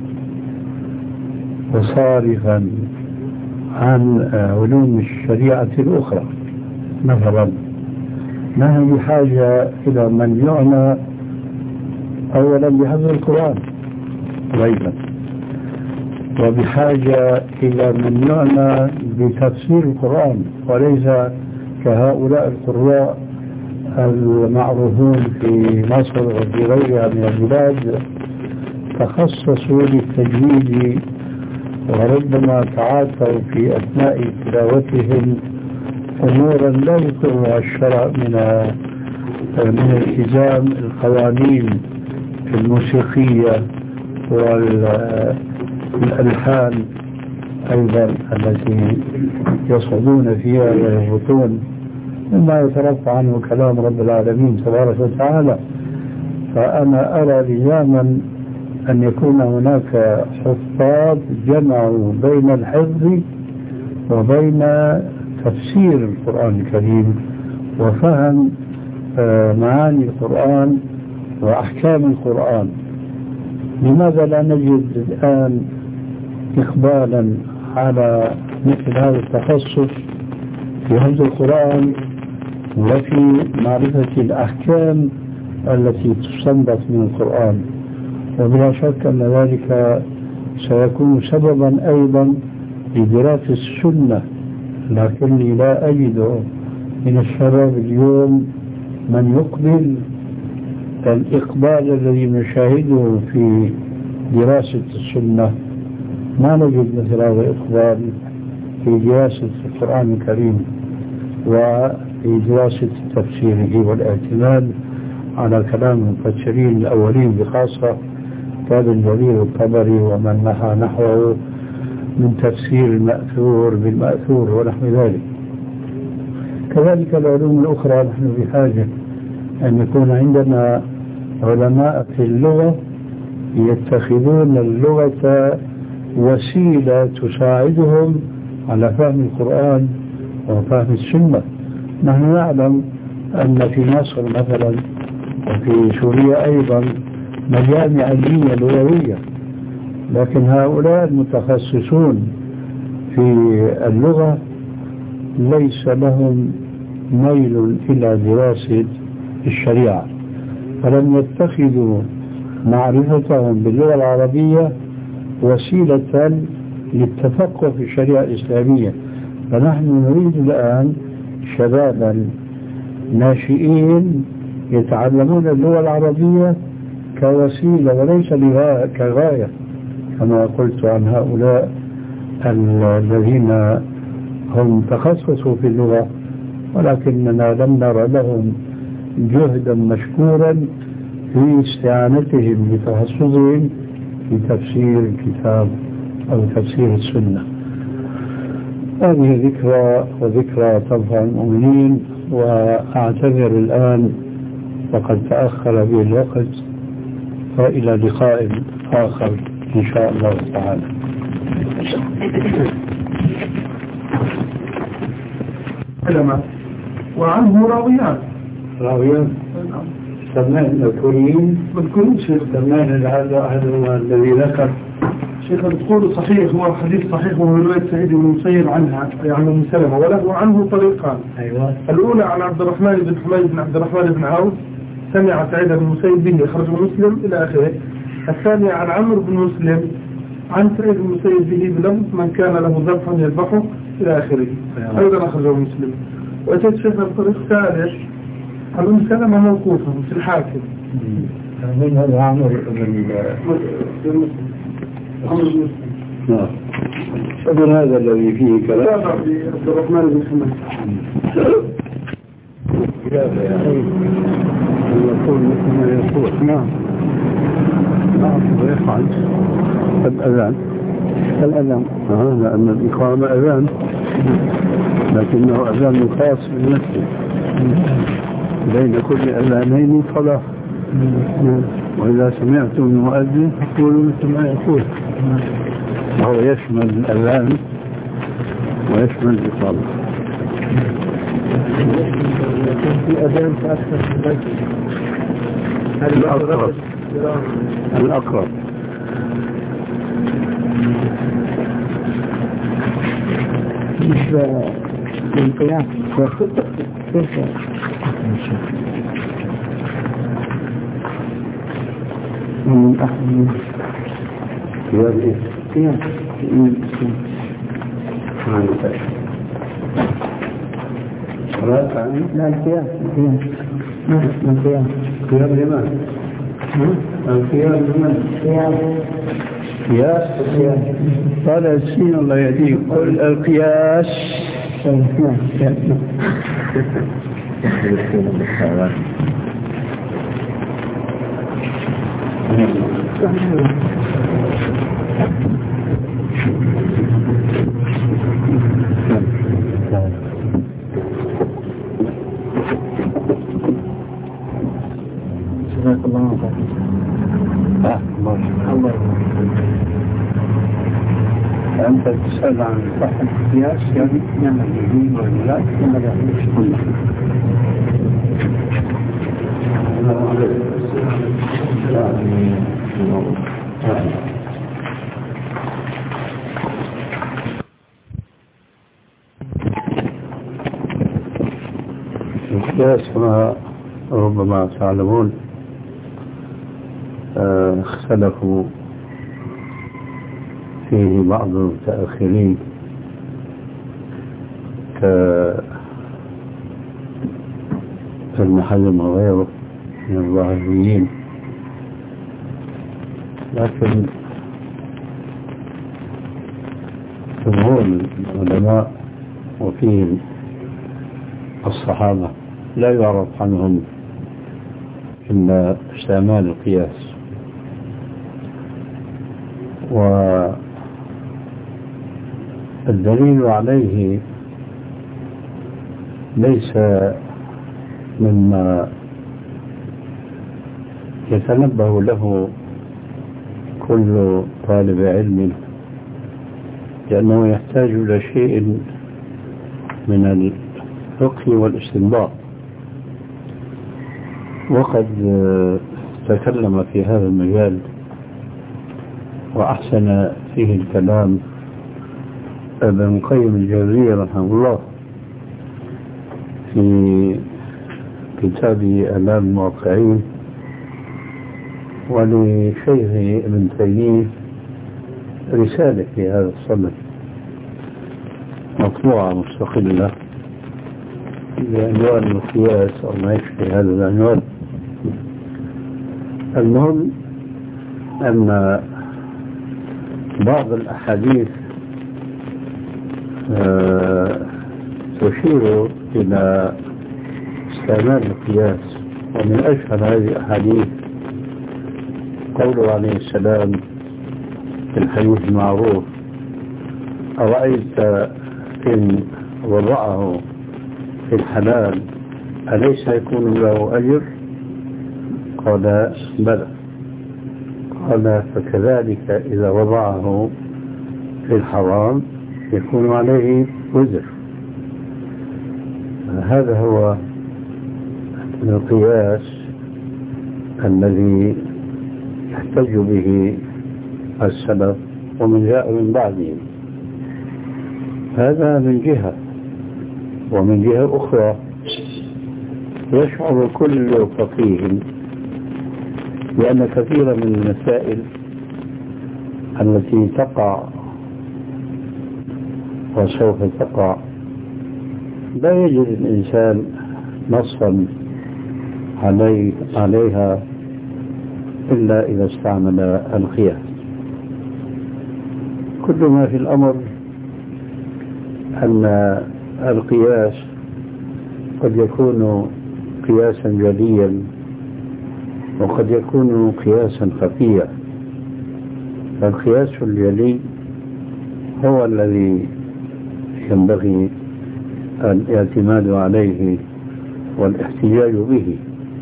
وصارفا عن علوم الشريعة الأخرى. مثلا نحن بحاجة إلى من يعنى أولا بحفظ القرآن غيبا، وبحاجة إلى من يعنى بتفسير القرآن، وليس كهؤلاء القراء المعروفون في مصر وفي غيرها من البلاد تخصصوا للتجويد وربما تعاطوا في أثناء تلاوتهم أمورا لا يقرها الشرع من من التزام القوانين الموسيقية والألحان أيضا التي يصعدون فيها ويهبطون مما يترفع عنه كلام رب العالمين تبارك وتعالى. فأنا أرى لزاما أن يكون هناك حفاظ جمعوا بين الحفظ وبين تفسير القرآن الكريم وفهم معاني القرآن وأحكام القرآن. لماذا لا نجد الآن إقبالا على مثل هذا التخصص في حفظ القرآن وفي معرفة الأحكام التي تستنبط من القرآن؟ وبلا شك أن ذلك سيكون سببا أيضا لدراسة السنة، لكني لا أجد من الشباب اليوم من يقبل الإقبال الذي نشاهده في دراسة السنة. ما نجد مثل هذا الإقبال في دراسة القرآن الكريم وفي دراسة تفسيره والاعتماد على كلام المفسرين الأولين بخاصة كابن جرير الطبري ومن نحى نحوه من تفسير المأثور بالمأثور ونحو ذلك. كذلك العلوم الأخرى نحن بحاجة أن يكون عندنا علماء في اللغة يتخذون اللغة وسيلة تساعدهم على فهم القرآن وفهم السنة. نحن نعلم أن في مصر مثلا وفي سوريا أيضا مجامع علمية لغوية، لكن هؤلاء المتخصصون في اللغة ليس لهم ميل إلى دراسة الشريعة، فلم يتخذوا معرفتهم باللغة العربية وسيلة للتفقه في الشريعة الإسلامية. فنحن نريد الآن شبابا ناشئين يتعلمون اللغة العربية كوسيلة وليس كغاية، كما قلت عن هؤلاء الذين هم تخصصوا في اللغة ولكننا لم نرى لهم جهدا مشكورا في استعانتهم بتخصصهم في تفسير الكتاب أو تفسير السنة. هذه ذكرى وذكرى تنفع المؤمنين، وأعتذر الآن وقد تأخر به الوقت، وإلى لقاء آخر إن شاء الله تعالى. علماء وعنه راويان راويان سمعنا مذكورين مذكورين شيخ سمعنا هذا هو الذي ذكر شيخ الدخول صحيح، هو حديث صحيح وهو رواية سعيد بن المسيب عنها يعني من سلمة، وله عنه طريقان. أيوة. الأولى عن عبد الرحمن بن حميد بن عبد الرحمن بن عوف سمع سعيد بن المسيب به أخرجه مسلم إلى آخره. الثاني عن عمرو بن مسلم عن سعيد بن المسيب به بلفظ من كان له ذبح يذبحه إلى آخره، أيضا أخرجه مسلم. وأتيت شيخ الطريق الثالث عن أم سلمة موقوفا في الحاكم. من هذا عمرو بن مسلم. نعم. فمن هذا الذي فيه كلام عبد الرحمن بن حماد. يقول مثل ما يقول. نعم. نعم ويفعل الأذان. الأذان. آه لأن الإقامة أذان، لكنه أذان خاص بالمسجد. بين كل أذانين صلاة. وإذا سمعتم المؤذن فقولوا مثل ما يقول. وهو يشمل الأذان ويشمل الإقامة. في أذان فأكثر في البيت. الأقرب الأقرب مش بالقيام كيف من أحد قيام إيه؟ قيام ما نتعش صلاة لا القيام القيام ما القيام قيام الإمام القيام لمن؟ قيام قياس قال السين الله يهديك قل القياس جزاك الله خير. الله أنت تسأل عن صحة القياس يعني نعم الدين والملاك وما لا يحملش كله. القياس كما ربما تعلمون اختلفوا فيه بعض المتأخرين كابن حزم وغيره من الظاهريين، لكن جمهور العلماء وفيهم الصحابة لا يعرف عنهم إلا استعمال القياس. والدليل عليه ليس مما يتنبه له كل طالب علم، لأنه يحتاج إلى شيء من الفقه والاستنباط، وقد تكلم في هذا المجال وأحسن فيه الكلام ابن قيم الجوزية رحمه الله في كتابه أمام الموقعين، ولشيخه ابن تيمية رسالة في هذا الصدد مطبوعة مستقلة بعنوان القياس أو ما يشبه هذا العنوان. المهم أن بعض الأحاديث أه تشير إلى استعمال القياس، ومن أشهر هذه الأحاديث قوله عليه السلام في الحديث المعروف: أرأيت إن وضعه في الحلال أليس يكون له أجر؟ قال بلى. قال فكذلك إذا وضعه في الحرام يكون عليه وزر. هذا هو القياس الذي يحتج به السلف ومن جاء من بعدهم. هذا من جهة، ومن جهة أخرى يشعر كل فقيه لأن كثيرا من المسائل التي تقع وسوف تقع لا يجد الإنسان نصا علي عليها إلا إذا استعمل القياس. كل ما في الأمر أن القياس قد يكون قياسا جليا وقد يكون قياسا خفيا. القياس الجلي هو الذي ينبغي الاعتماد عليه والاحتجاج به.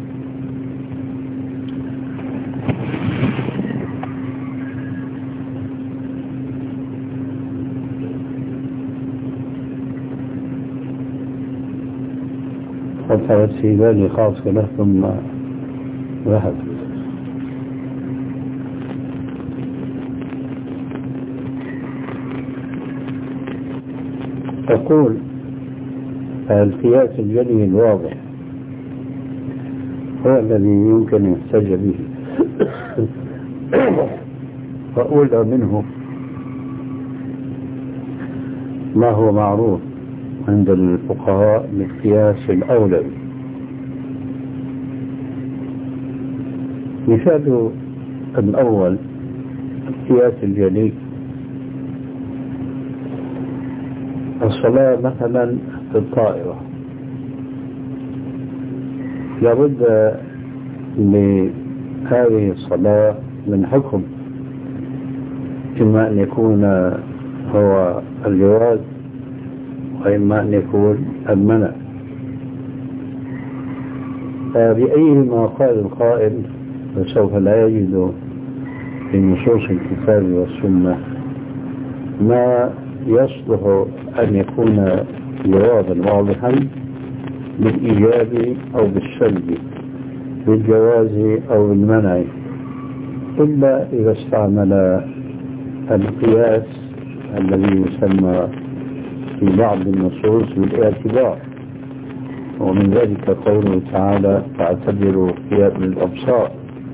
فقط في بالي خاصة له ثم ذهب. تقول القياس الجلي الواضح هو الذي يمكن يحتج به، فأولى منه ما هو معروف عند الفقهاء بالقياس الأولوي. مثال الأول القياس الجلي الصلاة مثلا في الطائرة، لابد لهذه الصلاة من حكم، إما أن يكون هو الجواز وإما أن يكون المنع. بأيهما قال القائل فسوف لا يجد في نصوص الكتاب والسنة ما يصلح أن يكون جوابا واضحا بالإيجاب أو بالسلب، بالجواز أو بالمنع، إلا إذا استعمل القياس الذي يسمى في بعض النصوص بالاعتبار، ومن ذلك قوله تعالى فاعتبروا يا أولي الأبصار.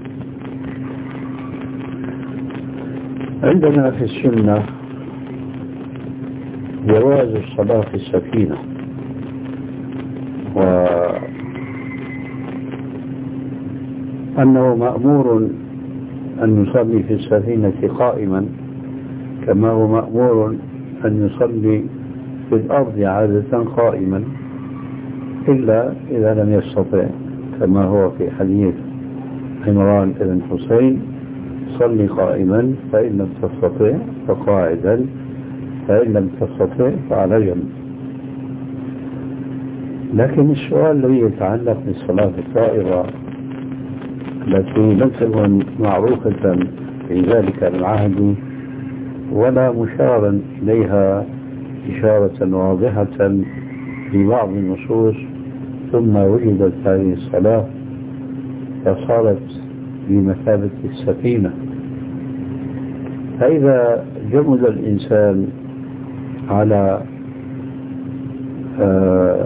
عندنا في السنة جواز الصلاة في السفينة، وأنه مأمور أن يصلي في السفينة قائما كما هو مأمور أن يصلي في الأرض عادة قائما، إلا إذا لم يستطع كما هو في حديث عمران بن حسين صلي قائما فإن لم تستطع فقاعدا فإن لم تستطع فعلى جنب. لكن السؤال الذي يتعلق بالصلاة في الطائرة التي لم تكن معروفة في ذلك العهد ولا مشارا إليها إشارة واضحة في بعض النصوص، ثم وجدت هذه الصلاة فصارت بمثابة السفينة. فإذا جمد الإنسان على آه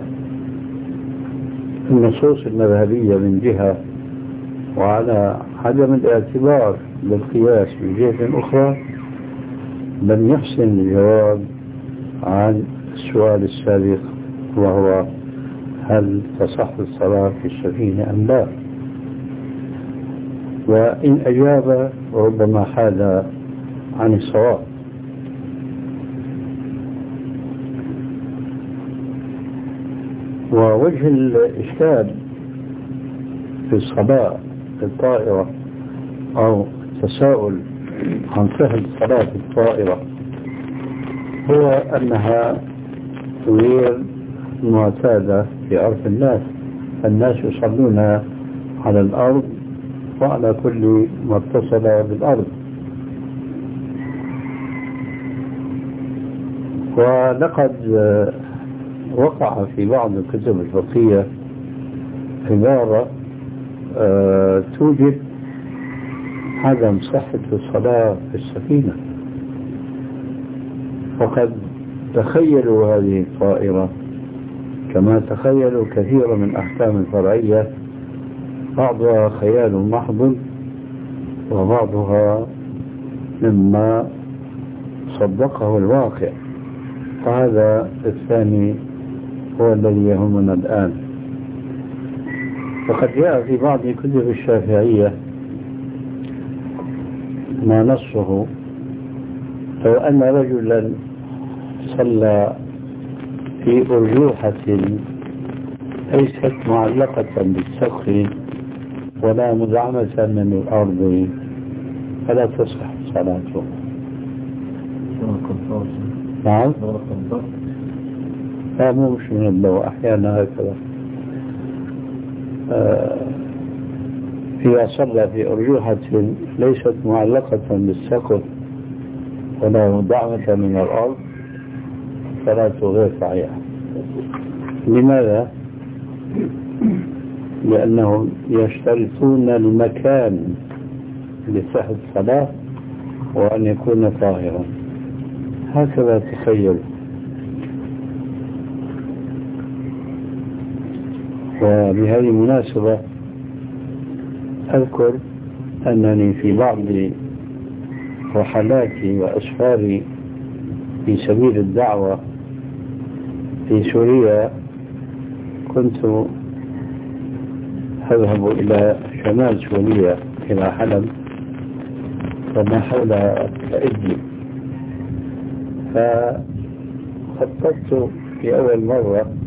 النصوص المذهبية من جهة وعلى عدم الاعتبار بالقياس من جهة أخرى، لم يحسن الجواب عن السؤال السابق وهو هل تصح الصلاة في السفينة أم لا؟ وإن أجاب ربما حاد عن الصواب. ووجه الإشكال في الصلاة في الطائرة أو التساؤل عن صحة الصلاة في الطائرة هو أنها غير معتادة في عرف الناس. الناس يصلون على الأرض وعلى كل ما اتصل بالأرض. ولقد وقع في بعض الكتب الفقهية عبارة أه توجد عدم صحة الصلاة في السفينة، وقد تخيلوا هذه الطائرة كما تخيلوا كثيرا من أحكام الفرعية، بعضها خيال محض وبعضها مما صدقه الواقع، وهذا الثاني هو الذي يهمنا الآن. وقد جاء في بعض كتب الشافعية ما نصه: لو أن رجلا صلى في أرجوحة ليست معلقة بالسقف ولا مدعمة من الأرض فلا تصح صلاته. نعم، لا مو مش من الضوء، أحيانا هكذا. إذا صلى في أرجوحة ليست معلقة بالسقف ولا مدعمة من الأرض صلاته غير صحيحة. لماذا؟ لأنهم يشترطون المكان لصحة الصلاة وأن يكون طاهرا. هكذا تخيل. وبهذه المناسبة أذكر أنني في بعض رحلاتي وأسفاري في سبيل الدعوة في سوريا كنت أذهب إلى شمال سوريا إلى حلب وما حولها كإدلب، فخططت في أول مرة